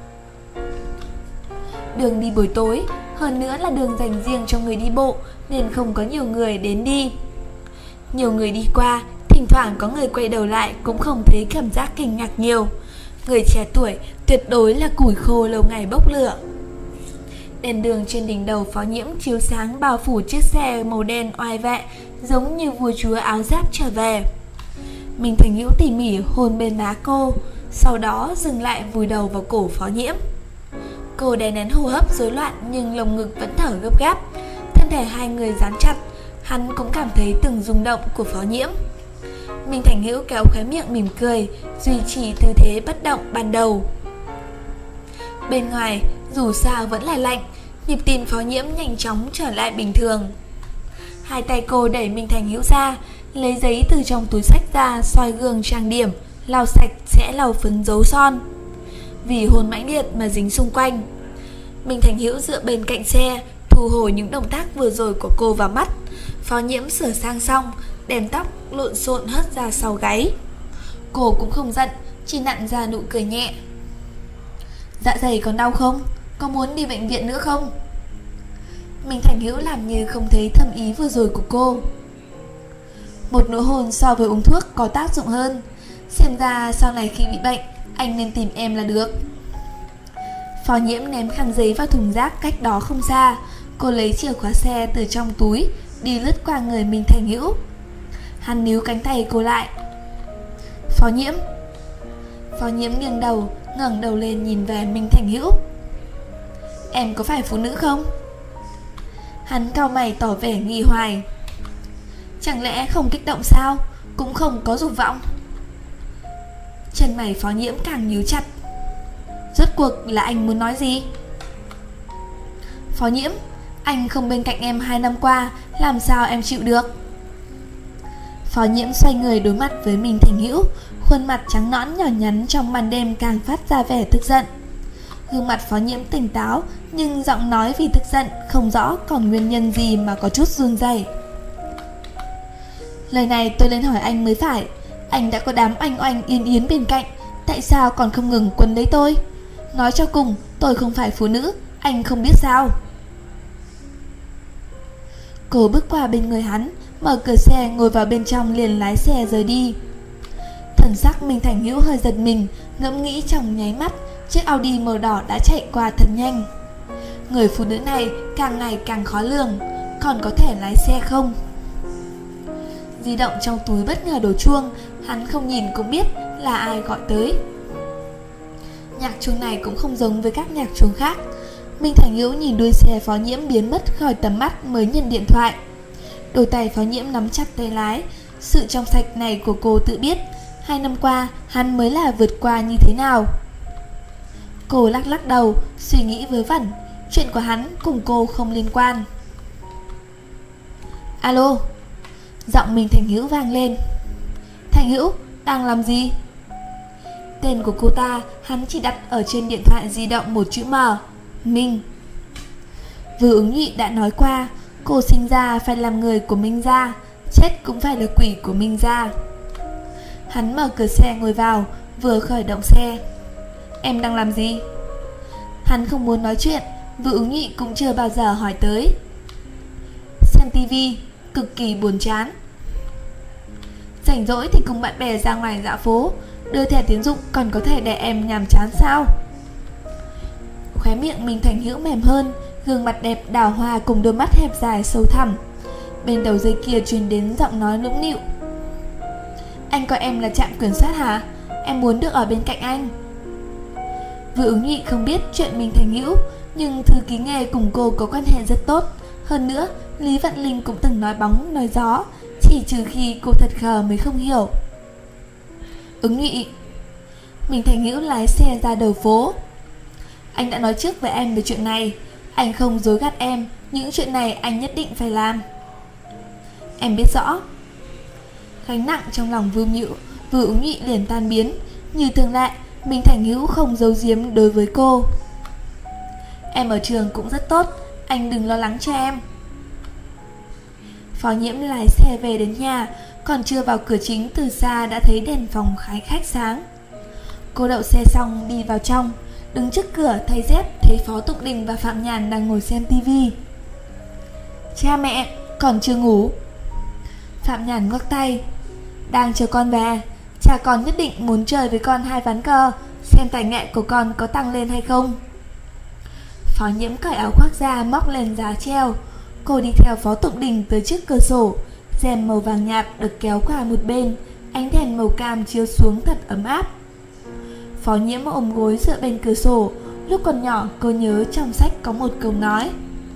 S1: Đường đi buổi tối, hơn nữa là đường dành riêng cho người đi bộ nên không có nhiều người đến đi. Nhiều người đi qua, thỉnh thoảng có người quay đầu lại cũng không thấy cảm giác kinh ngạc nhiều. Người trẻ tuổi tuyệt đối là củi khô lâu ngày bốc lửa. Đèn đường trên đỉnh đầu Phó Nhiễm chiếu sáng bao phủ chiếc xe màu đen oai vệ, giống như vua chúa áo giáp trở về. Minh Thành Hữu tỉ mỉ hôn bên má cô, sau đó dừng lại vùi đầu vào cổ Phó Nhiễm. Cô đè nén hô hấp rối loạn nhưng lồng ngực vẫn thở gấp gáp. Thân thể hai người dán chặt, hắn cũng cảm thấy từng rung động của Phó Nhiễm. Minh Thành Hữu kéo khóe miệng mỉm cười, duy trì tư thế bất động ban đầu. Bên ngoài dù sao vẫn là lạnh, nhịp tim Phó Nhiễm nhanh chóng trở lại bình thường. Hai tay cô đẩy Minh Thành Hữu ra, lấy giấy từ trong túi xách ra, soi gương trang điểm, lau sạch sẽ lau phấn dấu son. Vì hôn mãnh liệt mà dính xung quanh. Minh Thành Hữu dựa bên cạnh xe, thu hồi những động tác vừa rồi của cô vào mắt. Phó Nhiễm sửa sang xong, đem tóc lộn xộn hất ra sau gáy. Cô cũng không giận, chỉ nặn ra nụ cười nhẹ. Dạ dày còn đau không? Có muốn đi bệnh viện nữa không? Minh Thành Hữu làm như không thấy thâm ý vừa rồi của cô. Một nụ hôn so với uống thuốc có tác dụng hơn. Xem ra sau này khi bị bệnh, anh nên tìm em là được. Phó Nhiễm ném khăn giấy vào thùng rác cách đó không xa. Cô lấy chìa khóa xe từ trong túi, đi lướt qua người Minh Thành Hữu. Hắn níu cánh tay cô lại. Phó Nhiễm. Phó Nhiễm nghiêng đầu, ngẩng đầu lên nhìn về Minh Thành Hữu. Em có phải phụ nữ không? Hắn cau mày tỏ vẻ nghi hoài. Chẳng lẽ không kích động sao? Cũng không có dục vọng? Chân mày Phó Nhiễm càng nhíu chặt. Rốt cuộc là anh muốn nói gì? Phó Nhiễm, anh không bên cạnh em 2 năm qua, làm sao em chịu được? Phó Nhiễm xoay người đối mặt với Minh Thành Hữu, khuôn mặt trắng nõn nhỏ nhắn trong màn đêm càng phát ra vẻ tức giận. Gương mặt Phó Nhiễm tỉnh táo, nhưng giọng nói vì tức giận không rõ còn nguyên nhân gì mà có chút run rẩy. Lời này tôi nên hỏi anh mới phải. Anh đã có đám anh oanh yên yến bên cạnh, tại sao còn không ngừng quấn lấy tôi? Nói cho cùng, tôi không phải phụ nữ, anh không biết sao? Cô bước qua bên người hắn, mở cửa xe ngồi vào bên trong liền lái xe rời đi. Thần sắc Minh Thành Hữu hơi giật mình, ngẫm nghĩ trong nháy mắt, chiếc Audi màu đỏ đã chạy qua thật nhanh. Người phụ nữ này càng ngày càng khó lường, còn có thể lái xe không? Di động trong túi bất ngờ đổ chuông, hắn không nhìn cũng biết là ai gọi tới. Nhạc chuông này cũng không giống với các nhạc chuông khác. Minh Thành Hữu nhìn đuôi xe Phó Nhiễm biến mất khỏi tầm mắt mới nhận điện thoại. Đôi tay Phó Nhiễm nắm chặt tay lái. Sự trong sạch này của cô tự biết 2 năm qua hắn mới là vượt qua như thế nào. Cô lắc lắc đầu, suy nghĩ vớ vẩn. Chuyện của hắn cùng cô không liên quan. Alo. Giọng Minh Thành Hữu vang lên. Thành Hữu, đang làm gì? Tên của cô ta hắn chỉ đặt ở trên điện thoại di động một chữ M, Minh. Vừa Ứng Nhị đã nói qua, cô sinh ra phải làm người của Minh gia, chết cũng phải là quỷ của Minh gia. Hắn mở cửa xe ngồi vào, vừa khởi động xe. Em đang làm gì? Hắn không muốn nói chuyện, Vừa Ứng Nhị cũng chưa bao giờ hỏi tới. Xem tivi, cực kỳ buồn chán. Rảnh rỗi thì cùng bạn bè ra ngoài dạo phố, đưa thẻ tín dụng còn có thể để em nhàm chán sao? Khóe miệng Minh Thành Hữu mềm hơn, gương mặt đẹp đào hoa cùng đôi mắt hẹp dài sâu thẳm. Bên đầu dây kia truyền đến giọng nói nũng nịu. Anh coi em là trạm kiểm soát hả? Em muốn được ở bên cạnh anh. Vừa Ứng Nhị không biết chuyện Minh Thành Hữu, nhưng thư ký nghề cùng cô có quan hệ rất tốt. Hơn nữa, Lý Vận Linh cũng từng nói bóng nói gió, chỉ trừ khi cô thật khờ mới không hiểu. Ứng Nhị. Minh Thành Hữu lái xe ra đầu phố. Anh đã nói trước với em về chuyện này. Anh không dối gạt em, những chuyện này anh nhất định phải làm. Em biết rõ. Gánh nặng trong lòng Vừa Ứng Nhị liền tan biến. Như thường lệ, Minh Thành Hữu không giấu giếm đối với cô. Em ở trường cũng rất tốt, anh đừng lo lắng cho em. Phó Nhiễm lái xe về đến nhà, còn chưa vào cửa chính từ xa đã thấy đèn phòng khách sáng. Cô đậu xe xong đi vào trong, đứng trước cửa thay dép thấy Phó Tục Đình và Phạm Nhàn đang ngồi xem tivi. Cha mẹ, còn chưa ngủ? Phạm Nhàn ngoắc tay. Đang chờ con về, cha con nhất định muốn chơi với con 2 ván cờ, xem tài nghệ của con có tăng lên hay không. Phó Nhiễm cởi áo khoác ra móc lên giá treo. Cô đi theo Phó Tụng Đình tới trước cửa sổ. Rèm màu vàng nhạt được kéo qua một bên, ánh đèn màu cam chiếu xuống thật ấm áp. Phó Nhiễm ôm gối dựa bên cửa sổ. Lúc còn nhỏ cô nhớ trong sách có một câu nói: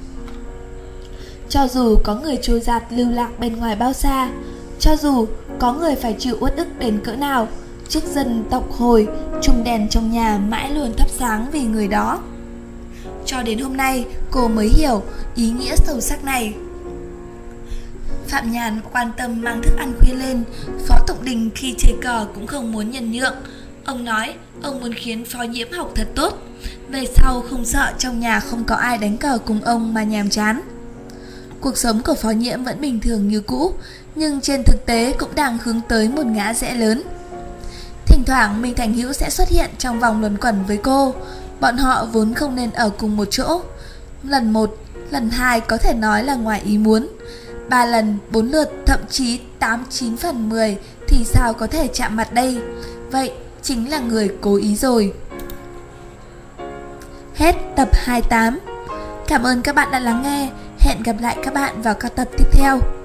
S1: cho dù có người trôi dạt lưu lạc bên ngoài bao xa, cho dù có người phải chịu uất ức đến cỡ nào, trước dân tộc hồi, chùm đèn trong nhà mãi luôn thắp sáng vì người đó. Cho đến hôm nay cô mới hiểu ý nghĩa sâu sắc này. Phạm Nhàn quan tâm mang thức ăn khuya lên. Phó Tụng Đình khi chơi cờ cũng không muốn nhân nhượng. Ông nói ông muốn khiến Phó Nhiễm học thật tốt, về sau không sợ trong nhà không có ai đánh cờ cùng ông mà nhàm chán. Cuộc sống của Phó Nhiễm vẫn bình thường như cũ, nhưng trên thực tế cũng đang hướng tới một ngã rẽ lớn. Thỉnh thoảng Minh Thành Hữu sẽ xuất hiện trong vòng luẩn quẩn với cô. Bọn họ vốn không nên ở cùng một chỗ. Lần 1, lần 2 có thể nói là ngoài ý muốn. 3 lần, 4 lượt, thậm chí 8-9 phần 10 thì sao có thể chạm mặt đây? Vậy chính là người cố ý rồi. Hết tập 28. Cảm ơn các bạn đã lắng nghe. Hẹn gặp lại các bạn vào các tập tiếp theo.